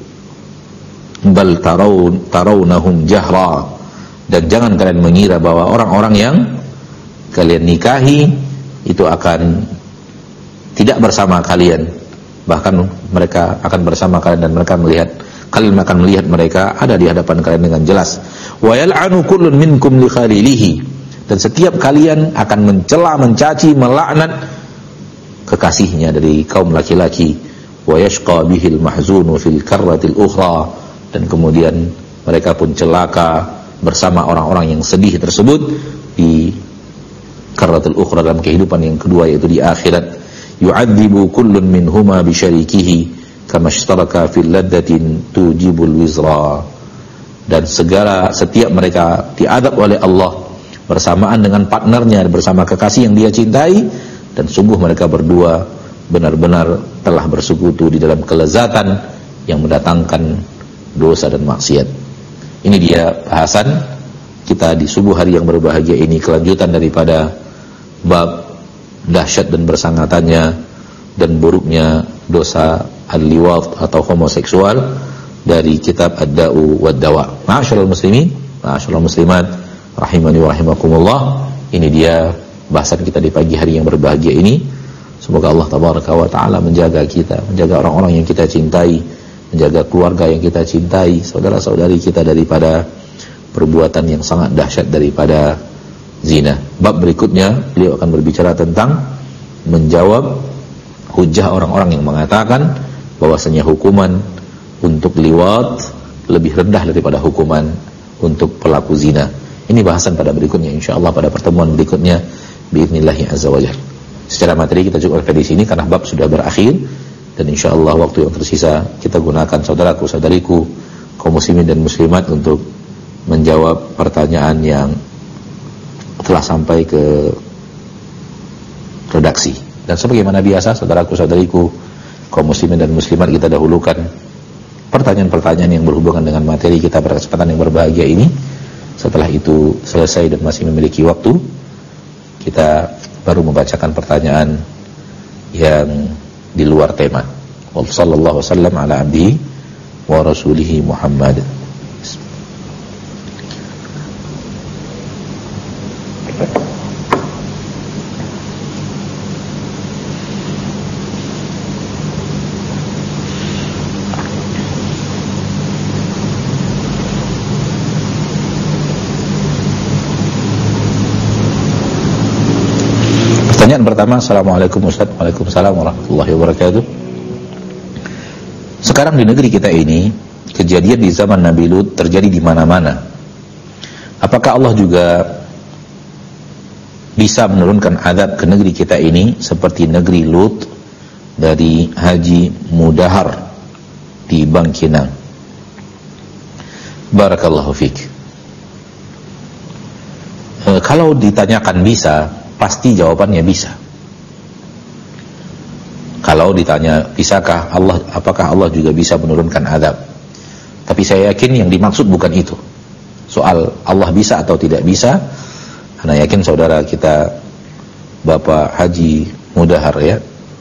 bal tarawnahum jahra, dan jangan kalian mengira bahwa orang-orang yang kalian nikahi itu akan tidak bersama kalian, bahkan mereka akan bersama kalian dan kalian akan melihat mereka ada di hadapan kalian dengan jelas. Wa yal'anu kullun minkum li khalilihi, dan setiap kalian akan mencela, mencaci, melaknat kekasihnya dari kaum laki-laki. Wa yashqa bihil mahzunu fil karratil ukhra, dan kemudian mereka pun celaka bersama orang-orang yang sedih tersebut di karratil ukhra, dalam kehidupan yang kedua, yaitu di akhirat. Yu'adzibu kullun minhuma bi syarikihi kama ishtaraka fil laddatin tujibul wizra, dan setiap mereka diadab oleh Allah bersamaan dengan partnernya, bersama kekasih yang dia cintai, dan sungguh mereka berdua benar-benar telah bersekutu di dalam kelezatan yang mendatangkan dosa dan maksiat. Ini dia bahasan kita di subuh hari yang berbahagia ini, kelanjutan daripada bab dahsyat dan bersangatannya dan buruknya dosa al-liwat atau homoseksual. dari kitab Ad-Da'u wad-Dawa. Ma'asyiral muslimin, ma'asyiral muslimat, rahimani wa rahimakumullah. Ini dia bahasan kita di pagi hari yang berbahagia ini. Semoga Allah tabaraka wa taala menjaga kita, menjaga orang-orang yang kita cintai, menjaga keluarga yang kita cintai, saudara-saudari kita daripada perbuatan yang sangat dahsyat daripada zina. Bab berikutnya beliau akan berbicara tentang menjawab hujah orang-orang yang mengatakan bahwasanya hukuman untuk liwat lebih rendah daripada hukuman untuk pelaku zina. Ini bahasan pada berikutnya insyaallah pada pertemuan berikutnya biidznillah azza wajalla. Secara materi kita cukupkan di sini karena bab sudah berakhir dan insyaallah waktu yang tersisa kita gunakan saudaraku saudariku kaum muslimin dan muslimat untuk menjawab pertanyaan yang telah sampai ke redaksi. Dan sebagaimana biasa saudaraku saudariku kaum muslimin dan muslimat, kita dahulukan pertanyaan-pertanyaan yang berhubungan dengan materi kita pada kesempatan yang berbahagia ini. Setelah itu selesai dan masih memiliki waktu, kita baru membacakan pertanyaan yang di luar tema. Wassallallahu wasallam ala abdihi wa rasulihi Muhammad. Pertanyaan pertama, Assalamualaikum Ustaz. Waalaikumsalam warahmatullahi wabarakatuh. Sekarang di negeri kita ini, kejadian di zaman Nabi Lut terjadi di mana-mana. Apakah Allah juga bisa menurunkan azab ke negeri kita ini seperti negeri Lut? Dari Haji Mudahar di Bangkinang. Barakallahu fiik. Kalau ditanyakan bisa, pasti jawabannya bisa. Kalau ditanya bisakah Allah, apakah Allah juga bisa menurunkan azab? Tapi saya yakin yang dimaksud bukan itu. Soal Allah bisa atau tidak bisa, karena yakin saudara kita Bapak Haji Mudahar ya,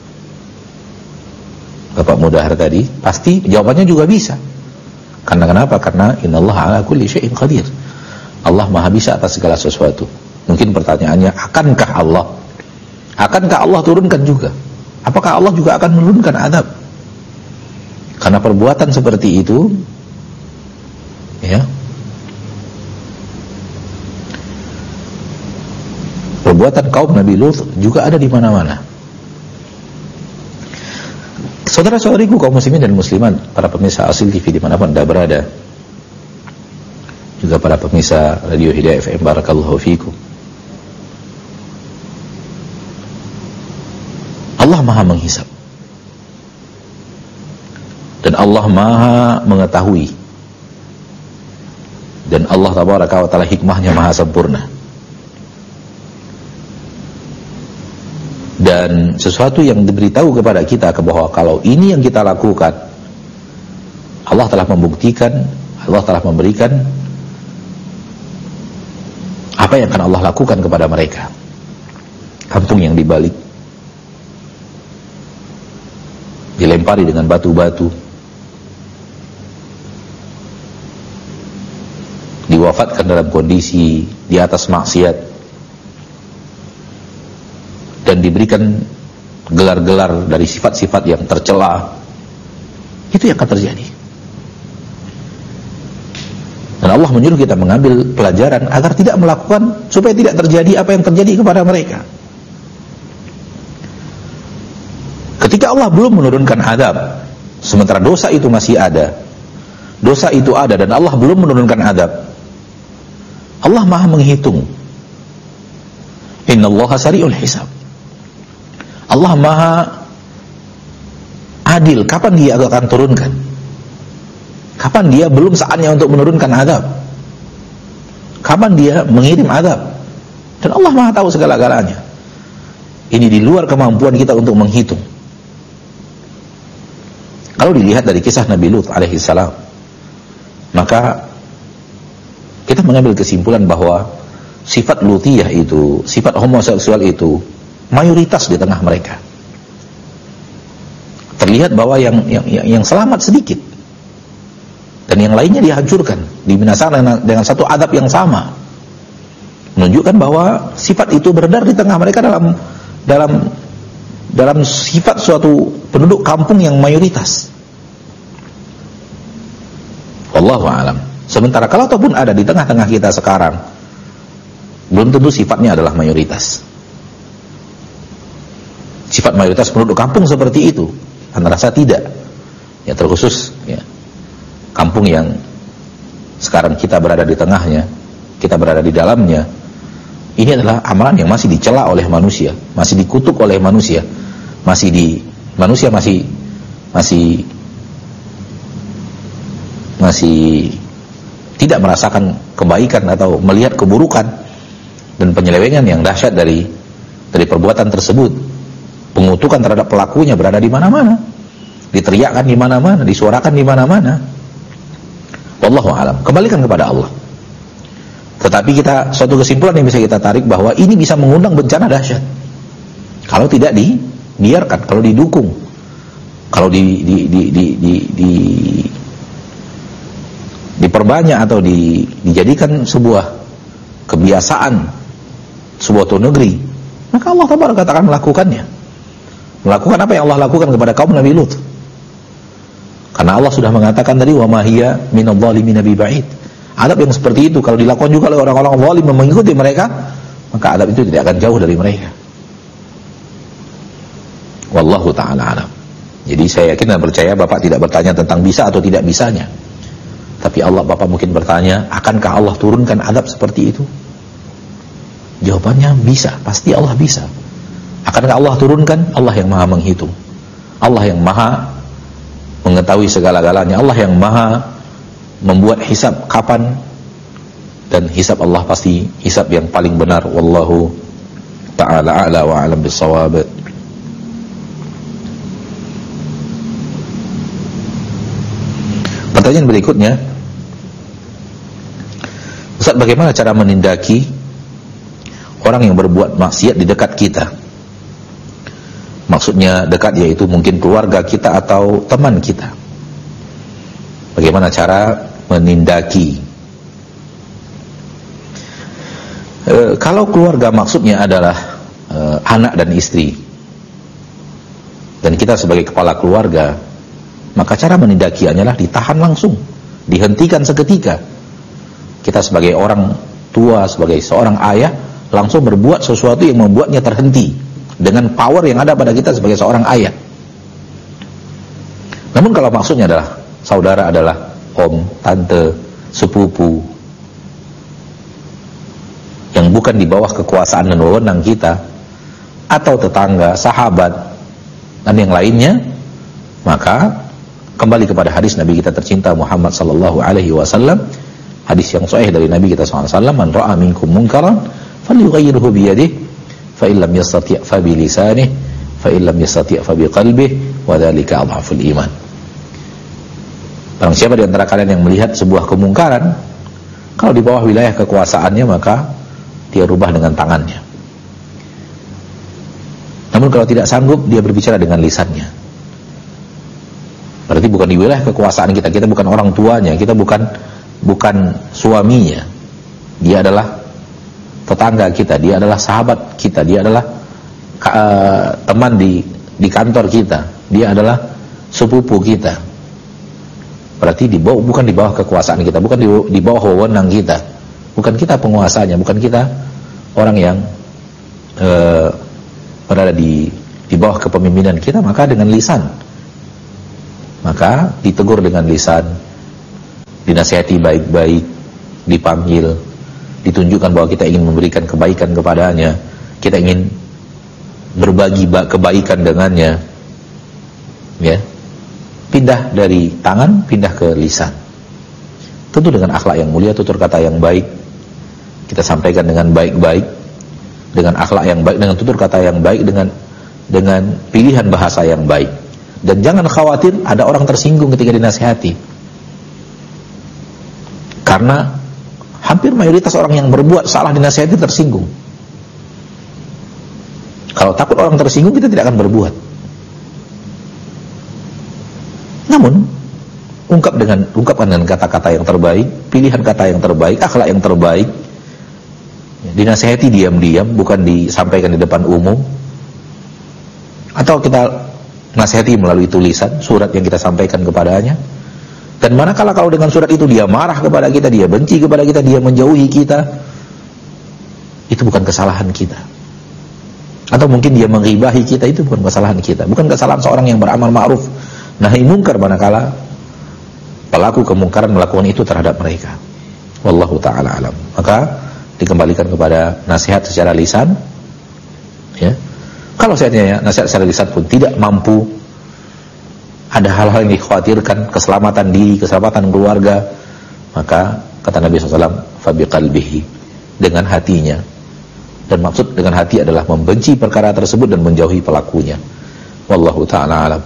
Bapak Mudahar tadi, pasti jawabannya juga bisa. Karena kenapa? Karena innallaha ala kulli syai'in qadir. Allah Maha bisa atas segala sesuatu. Mungkin pertanyaannya, akankah Allah turunkan juga? Apakah Allah juga akan menurunkan azab? Karena perbuatan seperti itu ya, perbuatan kaum Nabi Lut juga ada di mana-mana. Saudara-saudariku kaum muslimin dan muslimat, para pemirsa Asil TV dimanapun Anda berada, juga para pemirsa Radio Hidayah FM, barakallahu fiikum. Allah Maha menghisab dan Allah Maha mengetahui, dan Allah tabaraka wa taala hikmahnya maha sempurna. Dan sesuatu yang diberitahu kepada kita bahwa kalau ini yang kita lakukan, Allah telah membuktikan, Allah telah memberikan apa yang akan Allah lakukan kepada mereka. Kampung yang dibalik, dilempari dengan batu-batu, diwafatkan dalam kondisi di atas maksiat, dan diberikan gelar-gelar dari sifat-sifat yang tercela. Itu yang akan terjadi. Dan Allah menyuruh kita mengambil pelajaran agar tidak melakukan, supaya tidak terjadi apa yang terjadi kepada mereka. Ketika Allah belum menurunkan azab, sementara dosa itu masih ada, dosa itu ada dan Allah belum menurunkan azab, Allah Maha menghitung. Innallaha sari'ul hisab. Allah Maha adil. Kapan Dia akan turunkan? Kapan Dia belum saatnya untuk menurunkan azab? Kapan Dia mengirim azab? Dan Allah Maha tahu segala-galanya. Ini di luar kemampuan kita untuk menghitung. Kalau dilihat dari kisah Nabi Lut alaihissalam, maka kita mengambil kesimpulan bahwa sifat lutiyah itu, sifat homoseksual itu mayoritas di tengah mereka. Terlihat bahwa yang selamat sedikit. dan yang lainnya dihancurkan, dibinasakan dengan satu adab yang sama, menunjukkan bahwa sifat itu beredar di tengah mereka dalam sifat suatu penduduk kampung yang mayoritas. Wallahu a'lam. Sementara kalau ataupun ada di tengah-tengah kita sekarang, belum tentu sifatnya adalah mayoritas. Sifat mayoritas penduduk kampung seperti itu, Anda rasa tidak? Ya, terkhusus ya, kampung yang sekarang kita berada di tengahnya, kita berada di dalamnya. Ini adalah amalan yang masih dicela oleh manusia, masih dikutuk oleh manusia, manusia masih tidak merasakan kebaikan atau melihat keburukan dan penyelewengan yang dahsyat dari perbuatan tersebut. Pengutukan terhadap pelakunya berada di mana-mana, diteriakkan di mana-mana, disuarakan di mana-mana. Wallahu a'lam. Kembalikan kepada Allah. Tetapi suatu kesimpulan yang bisa kita tarik bahwa ini bisa mengundang bencana dahsyat kalau tidak dibiarkan, kalau didukung, kalau diperbanyak atau dijadikan sebuah kebiasaan, sebuah negeri, maka Allah Taala katakan melakukan apa yang Allah lakukan kepada kaum Nabi Lut. Karena Allah sudah mengatakan tadi, wa ma hiya minadh dhalimin biba'id. Adab yang seperti itu kalau dilakukan juga oleh orang-orang zalim yang mengikuti mereka, maka adab itu tidak akan jauh dari mereka. Wallahu taala alam. Jadi saya yakin dan percaya Bapak tidak bertanya tentang bisa atau tidak bisanya. Tapi Bapak mungkin bertanya, akankah Allah turunkan adab seperti itu? Jawabannya bisa, pasti Allah bisa. Akankah Allah turunkan? Allah yang maha menghitung, Allah yang maha mengetahui segala-galanya, Allah yang maha membuat hisab kapan, dan hisab Allah pasti hisab yang paling benar. Wallahu ta'ala a'la wa a'lam bis-shawab. Pertanyaan berikutnya, Ustaz, bagaimana cara menindaki orang yang berbuat maksiat di dekat kita? Maksudnya dekat yaitu mungkin keluarga kita atau teman kita. Bagaimana cara menindaki? Kalau keluarga maksudnya adalah anak dan istri, dan kita sebagai kepala keluarga, maka cara menindaki hanyalah ditahan langsung, dihentikan seketika. Kita sebagai orang tua, sebagai seorang ayah, langsung berbuat sesuatu yang membuatnya terhenti dengan power yang ada pada kita sebagai seorang ayah. Namun kalau maksudnya adalah saudara, adalah om, tante, sepupu, yang bukan di bawah kekuasaan dan wewenang kita, atau tetangga, sahabat, dan yang lainnya, maka kembali kepada hadis Nabi kita tercinta Muhammad sallallahu alaihi wasallam, hadis yang sahih dari Nabi kita sallallahu alaihi wasallam, man ra'a minkum munkaran falyughayyirhu bi yadihi fa in lam yastati' fa bi lisanihi fa in lam yastati' fa bi qalbihi wa dzalika adhaful iman. Barang siapa di antara kalian yang melihat sebuah kemungkaran, kalau di bawah wilayah kekuasaannya, maka dia rubah dengan tangannya. Namun kalau tidak sanggup, dia berbicara dengan lisannya. Berarti bukan di wilayah kekuasaan kita, kita bukan orang tuanya, kita bukan suaminya. Dia adalah tetangga kita, dia adalah sahabat kita, dia adalah teman di kantor kita, dia adalah sepupu kita. Berarti bukan di bawah kekuasaan kita, bukan di bawah wewenang kita, bukan kita penguasanya, bukan kita orang yang berada di bawah kepemimpinan kita. Maka dengan lisan, maka ditegur dengan lisan, dinasihati baik-baik, dipanggil, ditunjukkan bahwa kita ingin memberikan kebaikan kepadanya, kita ingin berbagi kebaikan dengannya, ya. Pindah dari tangan, pindah ke lisan. Tentu dengan akhlak yang mulia, tutur kata yang baik, kita sampaikan dengan baik-baik, dengan akhlak yang baik, dengan tutur kata yang baik, dengan pilihan bahasa yang baik. Dan jangan khawatir ada orang tersinggung ketika dinasihati, karena hampir mayoritas orang yang berbuat salah dinasihati tersinggung. Kalau takut orang tersinggung, kita tidak akan berbuat. Namun ungkapkan dengan kata-kata yang terbaik, pilihan kata yang terbaik, akhlak yang terbaik. Dinasihati diam-diam, bukan disampaikan di depan umum. Atau kita nasihati melalui tulisan, surat yang kita sampaikan kepadanya. Dan manakala kalau dengan surat itu dia marah kepada kita, dia benci kepada kita, dia menjauhi kita, itu bukan kesalahan kita. Atau mungkin dia menghibahi kita, itu bukan kesalahan kita. Bukan kesalahan seorang yang beramal ma'ruf nahi mungkar manakala pelaku kemungkaran melakukan itu terhadap mereka. Wallahu ta'ala alam. Maka dikembalikan kepada nasihat secara lisan, ya. Kalau seandainya nasihat secara lisan pun tidak mampu, ada hal-hal yang dikhawatirkan, keselamatan diri, keselamatan keluarga, maka kata Nabi SAW, fabiqalbihi, dengan hatinya. Dan maksud dengan hati adalah membenci perkara tersebut dan menjauhi pelakunya. Wallahu ta'ala alam.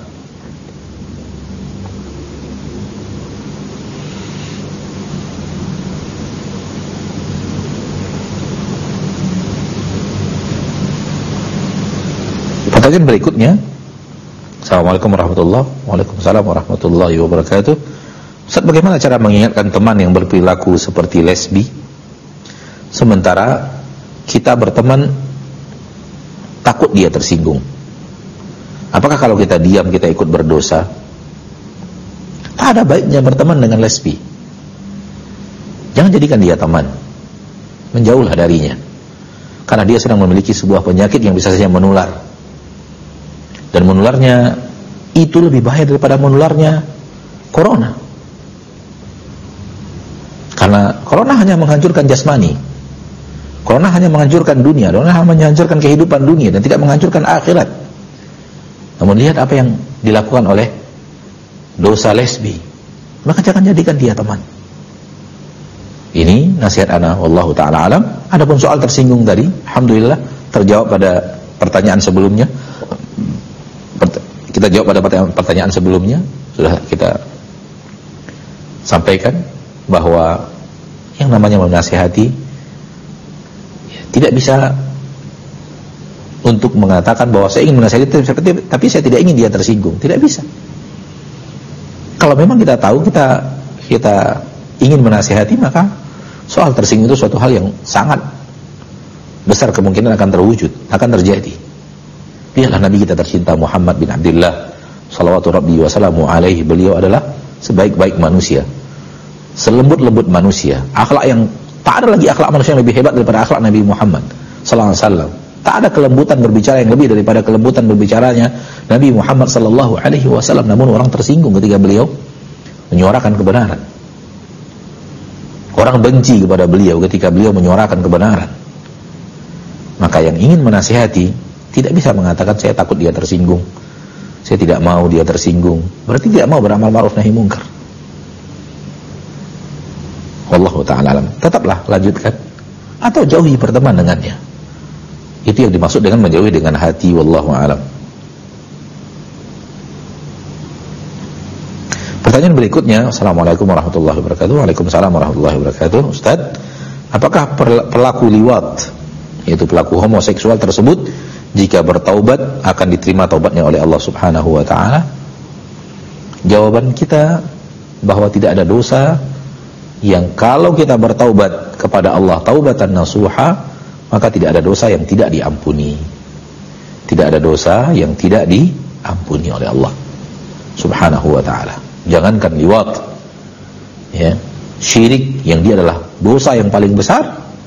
Pertanyaan berikutnya. Assalamualaikum warahmatullahi wabarakatuh. Waalaikumsalam warahmatullahi wabarakatuh. Ustaz, bagaimana cara mengingatkan teman yang berperilaku seperti lesbi sementara kita berteman takut dia tersinggung? Apakah kalau kita diam kita ikut berdosa? Tak ada baiknya berteman dengan lesbi. Jangan jadikan dia teman. Menjauhlah darinya. Karena dia sedang memiliki sebuah penyakit yang bisa saja menular. Dan menularnya itu lebih bahaya daripada menularnya corona. Karena corona hanya menghancurkan jasmani. Corona hanya menghancurkan dunia, corona hanya menghancurkan kehidupan dunia dan tidak menghancurkan akhirat. Namun lihat apa yang dilakukan oleh dosa lesbi. Maka jangan jadikan dia teman. Ini nasihat ana, wallahu ta'ala alam. Adapun soal tersinggung tadi, alhamdulillah terjawab pada pertanyaan sebelumnya. Kita jawab pada pertanyaan sebelumnya, sudah kita sampaikan bahwa yang namanya menasihati tidak bisa untuk mengatakan bahwa saya ingin menasihati tapi saya tidak ingin dia tersinggung. Tidak bisa. Kalau memang kita tahu kita ingin menasihati, maka soal tersinggung itu suatu hal yang sangat besar kemungkinan akan terwujud, akan terjadi. Lihatlah Nabi kita tercinta Muhammad bin Abdullah salawatu rabbi wa salamu alaihi. Beliau adalah sebaik-baik manusia, selembut-lembut manusia, akhlak yang tak ada lagi akhlak manusia yang lebih hebat daripada akhlak Nabi Muhammad sallallahu alaihi wasallam. Tak ada kelembutan berbicara yang lebih daripada kelembutan berbicaranya Nabi Muhammad sallallahu alaihi wasallam. Namun orang tersinggung ketika beliau menyuarakan kebenaran. Orang benci kepada beliau ketika beliau menyuarakan kebenaran. Maka yang ingin menasihati tidak bisa mengatakan saya takut dia tersinggung, saya tidak mau dia tersinggung. Berarti tidak mau beramal ma'ruf nahi mungkar. Wallahu ta'ala alam. Tetaplah lanjutkan atau jauhi berteman dengannya. Itu yang dimaksud dengan menjauhi dengan hati. Wallahu a'lam. Pertanyaan berikutnya. Assalamualaikum warahmatullahi wabarakatuh. Waalaikumsalam warahmatullahi wabarakatuh. Ustaz, apakah pelaku liwat, yaitu pelaku homoseksual tersebut, jika bertaubat akan diterima taubatnya oleh Allah Subhanahu wa ta'ala? Jawaban kita bahwa tidak ada dosa yang kalau kita bertaubat kepada Allah taubatan nasuha, maka tidak ada dosa yang tidak diampuni. Tidak ada dosa yang tidak diampuni oleh Allah Subhanahu wa ta'ala. Jangankan liwat, ya, syirik yang dia adalah dosa yang paling besar,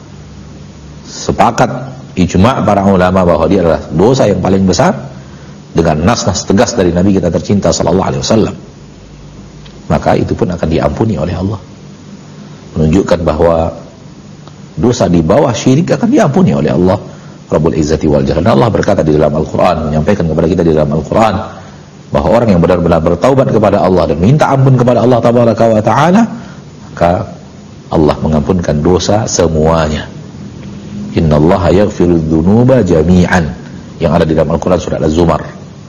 sepakat ijma' para ulama bahwa dia adalah dosa yang paling besar dengan nas-nas tegas dari Nabi kita tercinta sallallahu alaihi wasallam. Maka itu pun akan diampuni oleh Allah. Menunjukkan bahwa dosa di bawah syirik akan diampuni oleh Allah Rabbul Izzati wal Jalal. Allah berkata di dalam Al-Qur'an, menyampaikan kepada kita di dalam Al-Qur'an bahwa orang yang benar-benar bertaubat kepada Allah dan minta ampun kepada Allah tabaraka wa ta'ala, maka Allah mengampunkan dosa semuanya. Innallaha yaghfiru dzunuba jami'an, yang ada di dalam Al-Qur'an surat Az-Zumar.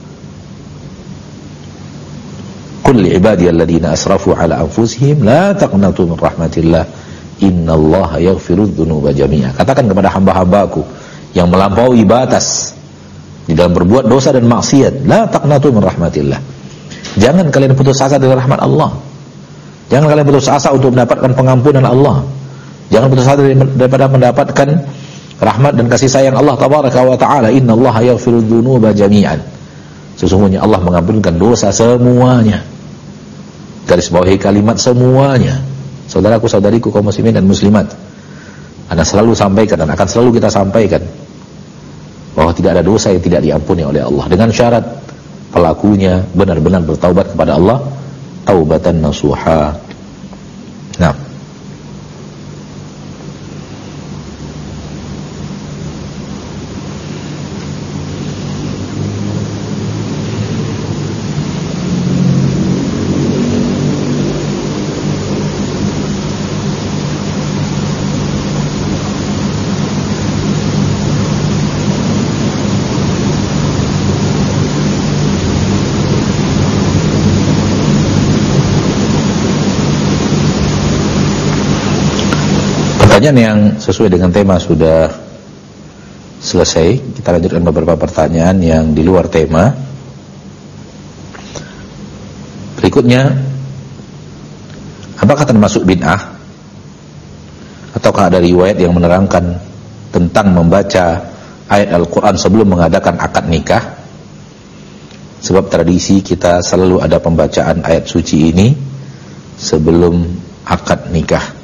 Qul li'ibadiyalladzina asrafu ala anfusihim la taqnatu min rahmatillah innallaha yaghfiru dzunuba jami'an. Katakan kepada hamba-hambaku yang melampaui batas di dalam berbuat dosa dan maksiat, la taqnatu min rahmatillah, jangan kalian putus asa dari rahmat Allah. Jangan kalian putus asa untuk mendapatkan pengampunan Allah. Jangan putus asa daripada mendapatkan rahmat dan kasih sayang Allah tabaraka wa ta'ala. Innallaha yaghfiru dzunuba jami'an. Sesungguhnya Allah mengampunkan dosa semuanya. Garis bawahi kalimat semuanya. Saudaraku, saudariku kaum muslimin dan muslimat, Anda selalu sampaikan dan akan selalu kita sampaikan bahwa tidak ada dosa yang tidak diampuni oleh Allah, dengan syarat pelakunya benar-benar bertaubat kepada Allah, taubatan nasuha. Nah, pertanyaan yang sesuai dengan tema sudah selesai. Kita lanjutkan beberapa pertanyaan yang di luar tema. Berikutnya, apakah termasuk bid'ah ataukah ada riwayat yang menerangkan tentang membaca ayat Al-Quran sebelum mengadakan akad nikah? Sebab tradisi kita selalu ada pembacaan ayat suci ini sebelum akad nikah.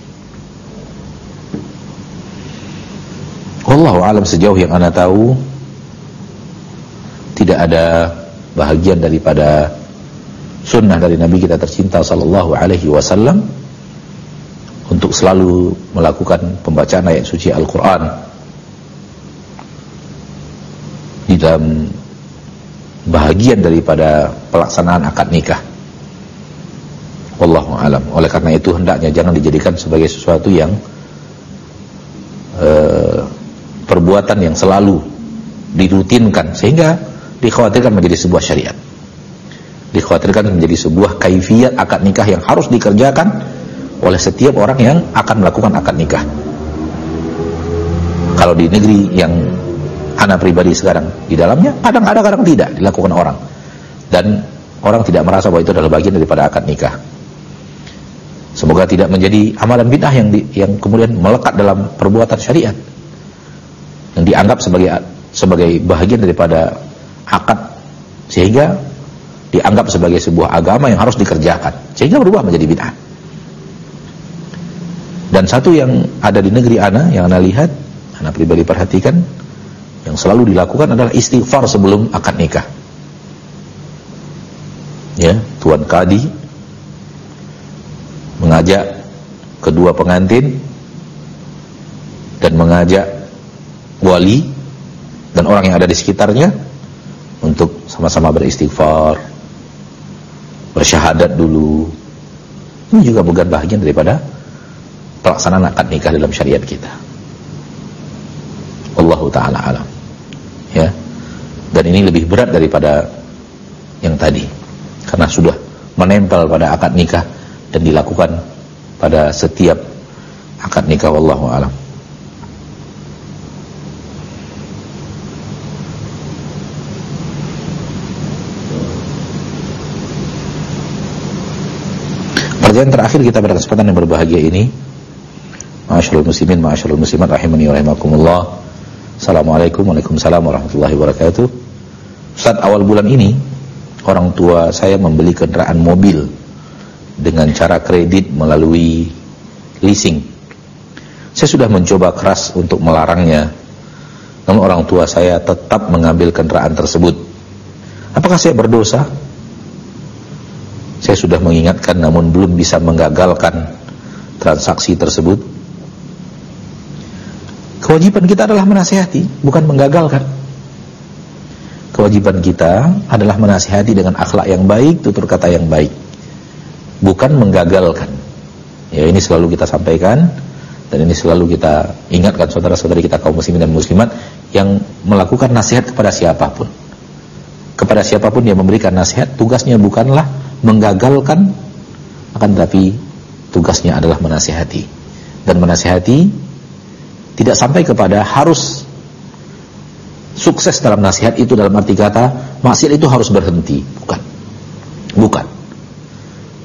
Wallahu alam, sejauh yang Anda tahu tidak ada bahagian daripada sunnah dari Nabi kita tercinta sallallahu alaihi wasallam untuk selalu melakukan pembacaan ayat suci Al-Quran di dalam bahagian daripada pelaksanaan akad nikah. Wallahu alam. Oleh karena itu hendaknya jangan dijadikan sebagai sesuatu yang perbuatan yang selalu dirutinkan sehingga dikhawatirkan menjadi sebuah syariat, dikhawatirkan menjadi sebuah kaifiyat akad nikah yang harus dikerjakan oleh setiap orang yang akan melakukan akad nikah. Kalau di negeri yang ana pribadi sekarang di dalamnya, kadang ada, kadang tidak dilakukan orang, dan orang tidak merasa bahwa itu adalah bagian daripada akad nikah. Semoga tidak menjadi amalan bid'ah yang kemudian melekat dalam perbuatan syariat, yang dianggap sebagai bahagian daripada akad, sehingga dianggap sebagai sebuah agama yang harus dikerjakan, sehingga berubah menjadi bid'ah. Dan satu yang ada di negeri ana, yang ana lihat, ana pribadi perhatikan, yang selalu dilakukan adalah istighfar sebelum akad nikah. Ya, tuan kadi mengajak kedua pengantin dan mengajak wali dan orang yang ada di sekitarnya untuk sama-sama beristighfar, bersyahadat dulu. Ini juga bukan bahagian daripada pelaksanaan akad nikah dalam syariat kita. Wallahu ta'ala alam. Ya. Dan ini lebih berat daripada yang tadi, karena sudah menempel pada akad nikah dan dilakukan pada setiap akad nikah. Wallahu a'lam. Pertanyaan terakhir kita pada kesempatan yang berbahagia ini. Ma'asyiral muslimin, ma'asyiral muslimat, rahimani wa rahimakumullah. Assalamualaikum, waalaikumsalam warahmatullahi wabarakatuh. Saat awal bulan ini, orang tua saya membeli kendaraan mobil dengan cara kredit melalui leasing. Saya sudah mencoba keras untuk melarangnya, namun orang tua saya tetap mengambil kendaraan tersebut. Apakah saya berdosa? Saya sudah mengingatkan namun belum bisa menggagalkan transaksi tersebut. Kewajiban kita adalah menasihati, bukan menggagalkan. Kewajiban kita adalah menasihati dengan akhlak yang baik, tutur kata yang baik, bukan menggagalkan. Ya, ini selalu kita sampaikan dan ini selalu kita ingatkan saudara-saudari kita kaum muslimin dan muslimat yang melakukan nasihat kepada siapapun. Kepada siapapun yang memberikan nasihat, tugasnya bukanlah menggagalkan, akan tetapi tugasnya adalah menasihati. Dan menasihati tidak sampai kepada harus sukses dalam nasihat itu, dalam arti kata maksiat itu harus berhenti, bukan.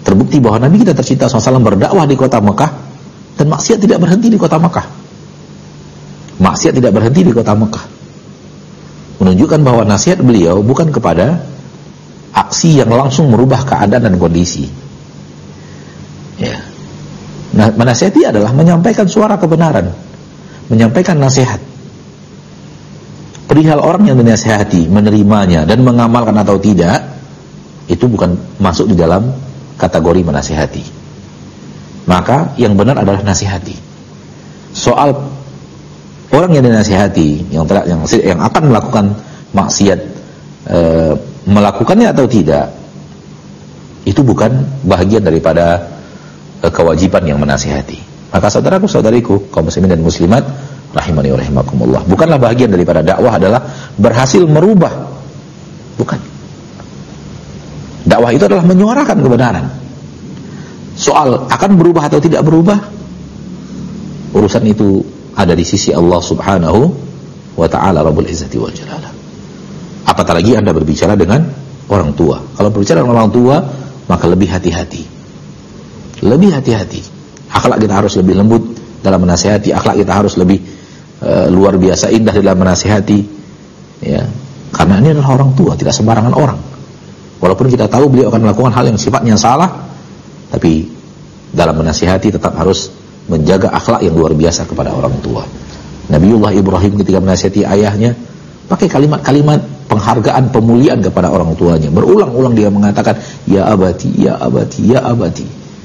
Terbukti bahwa Nabi kita tercinta SAW berdakwah di kota Mekah dan maksiat tidak berhenti di kota Mekah. Maksiat tidak berhenti di kota Mekah. Menunjukkan bahwa nasihat beliau bukan kepada aksi yang langsung merubah keadaan dan kondisi. Ya. Nah, menasihati adalah menyampaikan suara kebenaran, menyampaikan nasihat. Perihal orang yang dinasihati, menerimanya dan mengamalkan atau tidak, itu bukan masuk di dalam kategori menasihati. Maka yang benar adalah nasihati. Soal orang yang dinasihati, yang akan melakukan maksiat, melakukannya atau tidak, itu bukan bahagian daripada kewajiban yang menasihati. Maka saudaraku, saudariku, kaum muslimin dan muslimat rahimani wa rahimakumullah, bukanlah bahagian daripada dakwah adalah berhasil merubah. Bukan. Dakwah itu adalah menyuarakan kebenaran. Soal akan berubah atau tidak berubah, urusan itu ada di sisi Allah Subhanahu wa ta'ala Rabbul Izzati wal Jalalah. Apatah lagi Anda berbicara dengan orang tua. Kalau berbicara dengan orang tua, maka lebih hati-hati. Lebih hati-hati. Akhlak kita harus lebih lembut dalam menasihati. Akhlak kita harus lebih luar biasa indah dalam menasihati. Ya, karena ini adalah orang tua, tidak sembarangan orang. Walaupun kita tahu beliau akan melakukan hal yang sifatnya salah, tapi dalam menasihati tetap harus menjaga akhlak yang luar biasa kepada orang tua. Nabiullah Ibrahim ketika menasihati ayahnya pakai kalimat-kalimat penghargaan, pemuliaan kepada orang tuanya. Berulang-ulang dia mengatakan, ya abati, ya abati, ya abati,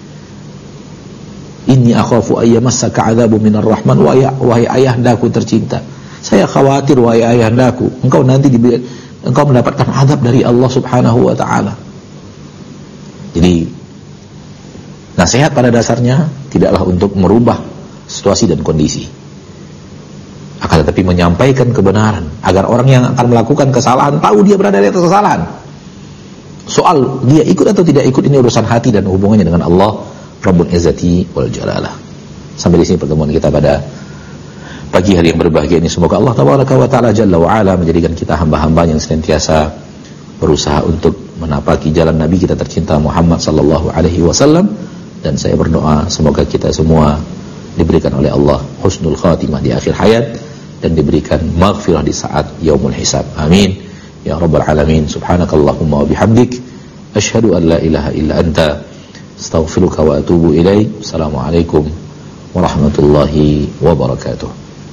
inni akhafu ayyamassaka adzabu minar rahman, wahai ayahandaku tercinta, saya khawatir wahai ayahandaku, engkau mendapatkan azab dari Allah Subhanahu wa ta'ala. Jadi nasihat pada dasarnya tidaklah untuk merubah situasi dan kondisi, akan tetapi menyampaikan kebenaran agar orang yang akan melakukan kesalahan tahu dia berada di atas kesalahan. Soal dia ikut atau tidak ikut, ini urusan hati dan hubungannya dengan Allah Rabbul Izzati wal Jalalah. Sampai di sini pertemuan kita pada pagi hari yang berbahagia ini. Semoga Allah Tabaraka wa Ta'ala Jalla wa Ala menjadikan kita hamba-hamba yang senantiasa berusaha untuk menapaki jalan Nabi kita tercinta Muhammad sallallahu alaihi wasallam. Dan saya berdoa semoga kita semua diberikan oleh Allah husnul khatimah di akhir hayat dan diberikan maghfirah di saat yaumul hisab. Amin ya rabbal alamin. Subhanakallahumma wa bihamdik, asyhadu an la ilaha illa anta, astaghfiruka wa atubu ilaik. Assalamualaikum warahmatullahi wabarakatuh.